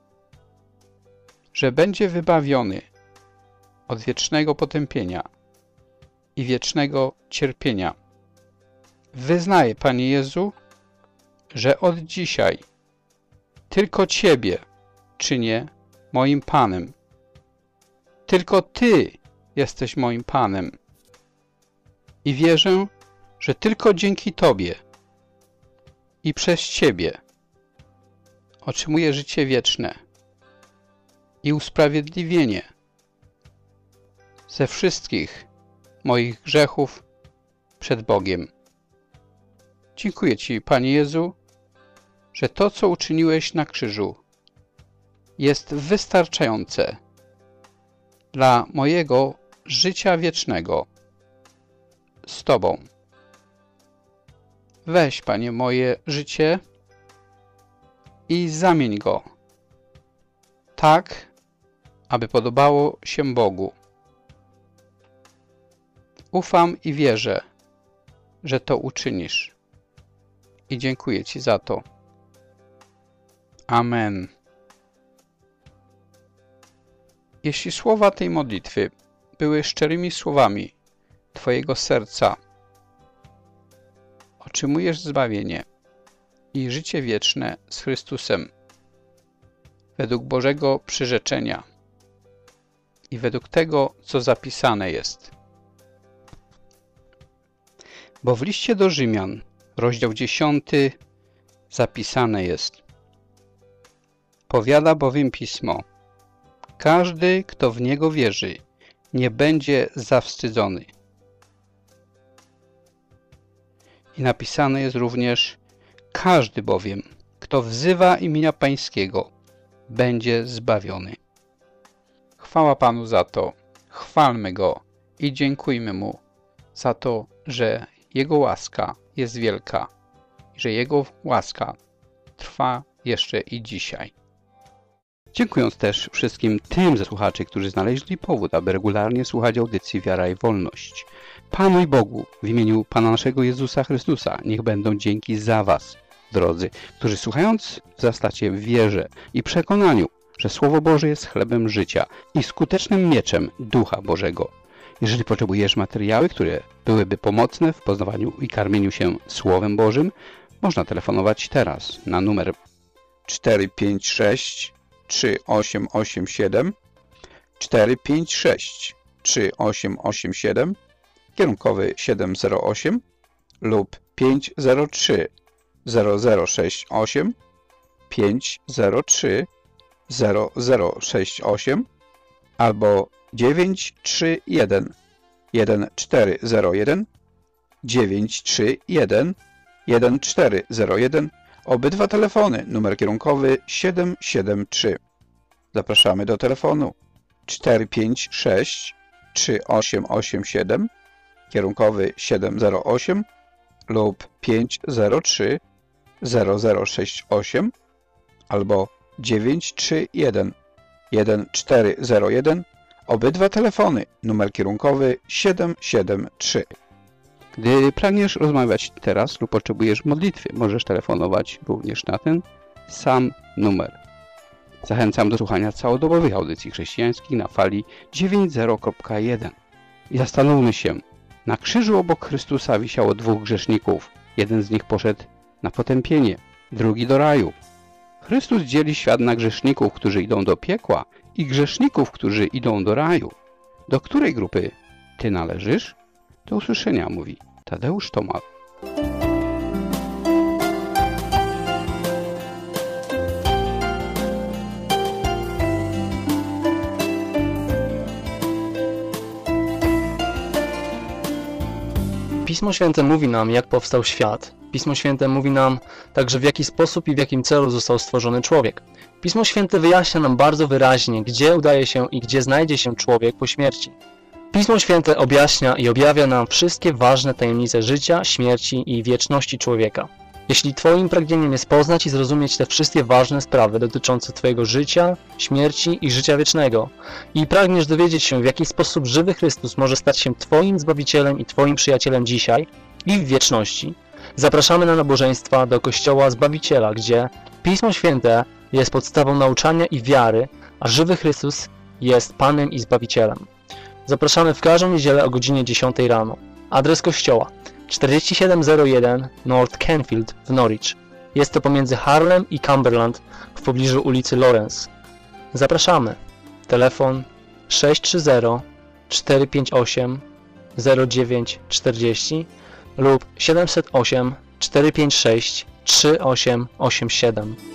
że będzie wybawiony od wiecznego potępienia i wiecznego cierpienia. Wyznaję, Panie Jezu, że od dzisiaj tylko Ciebie czynię moim Panem. Tylko Ty jesteś moim Panem. I wierzę, że tylko dzięki Tobie i przez Ciebie otrzymuję życie wieczne i usprawiedliwienie ze wszystkich moich grzechów przed Bogiem. Dziękuję Ci, Panie Jezu, że to, co uczyniłeś na krzyżu, jest wystarczające dla mojego życia wiecznego z Tobą. Weź, Panie, moje życie i zamień go tak, aby podobało się Bogu. Ufam i wierzę, że to uczynisz. I dziękuję Ci za to. Amen. Jeśli słowa tej modlitwy były szczerymi słowami Twojego serca, otrzymujesz zbawienie i życie wieczne z Chrystusem według Bożego przyrzeczenia i według tego, co zapisane jest. Bo w liście do Rzymian, rozdział 10, zapisane jest: powiada bowiem Pismo: każdy, kto w Niego wierzy, nie będzie zawstydzony. I napisane jest również: każdy bowiem, kto wzywa imienia Pańskiego, będzie zbawiony. Chwała Panu za to, chwalmy Go i dziękujmy Mu za to, że Jego łaska jest wielka i że Jego łaska trwa jeszcze i dzisiaj. Dziękując też wszystkim tym ze słuchaczy, którzy znaleźli powód, aby regularnie słuchać audycji Wiara i Wolność. Panu i Bogu, w imieniu Pana naszego Jezusa Chrystusa, niech będą dzięki za Was, drodzy, którzy słuchając wzrastacie w wierze i przekonaniu, że Słowo Boże jest chlebem życia i skutecznym mieczem Ducha Bożego. Jeżeli potrzebujesz materiały, które byłyby pomocne w poznawaniu i karmieniu się Słowem Bożym, można telefonować teraz na numer 456 3887 456 3887, kierunkowy 708 lub 503 0068 503 0068 albo 931 1401 931 1401. Obydwa telefony, numer kierunkowy 773. Zapraszamy do telefonu 456 3887, kierunkowy 708 lub 503 0068 albo 931 1401. Obydwa telefony, numer kierunkowy 773. Gdy pragniesz rozmawiać teraz lub potrzebujesz modlitwy, możesz telefonować również na ten sam numer. Zachęcam do słuchania całodobowych audycji chrześcijańskich na fali 90.1. I zastanówmy się, na krzyżu obok Chrystusa wisiało dwóch grzeszników. Jeden z nich poszedł na potępienie, drugi do raju. Chrystus dzieli świat na grzeszników, którzy idą do piekła i grzeszników, którzy idą do raju. Do której grupy Ty należysz? Do usłyszenia, mówi Tadeusz Tomal. Pismo Święte mówi nam, jak powstał świat. Pismo Święte mówi nam także, w jaki sposób i w jakim celu został stworzony człowiek. Pismo Święte wyjaśnia nam bardzo wyraźnie, gdzie udaje się i gdzie znajdzie się człowiek po śmierci. Pismo Święte objaśnia i objawia nam wszystkie ważne tajemnice życia, śmierci i wieczności człowieka. Jeśli Twoim pragnieniem jest poznać i zrozumieć te wszystkie ważne sprawy dotyczące Twojego życia, śmierci i życia wiecznego i pragniesz dowiedzieć się, w jaki sposób żywy Chrystus może stać się Twoim Zbawicielem i Twoim przyjacielem dzisiaj i w wieczności, zapraszamy na nabożeństwa do Kościoła Zbawiciela, gdzie Pismo Święte jest podstawą nauczania i wiary, a żywy Chrystus jest Panem i Zbawicielem. Zapraszamy w każdą niedzielę o godzinie 10 rano. Adres kościoła 4701 North Canfield w Norwich. Jest to pomiędzy Harlem i Cumberland w pobliżu ulicy Lawrence. Zapraszamy. Telefon 630 458 0940 lub 708 456 3887.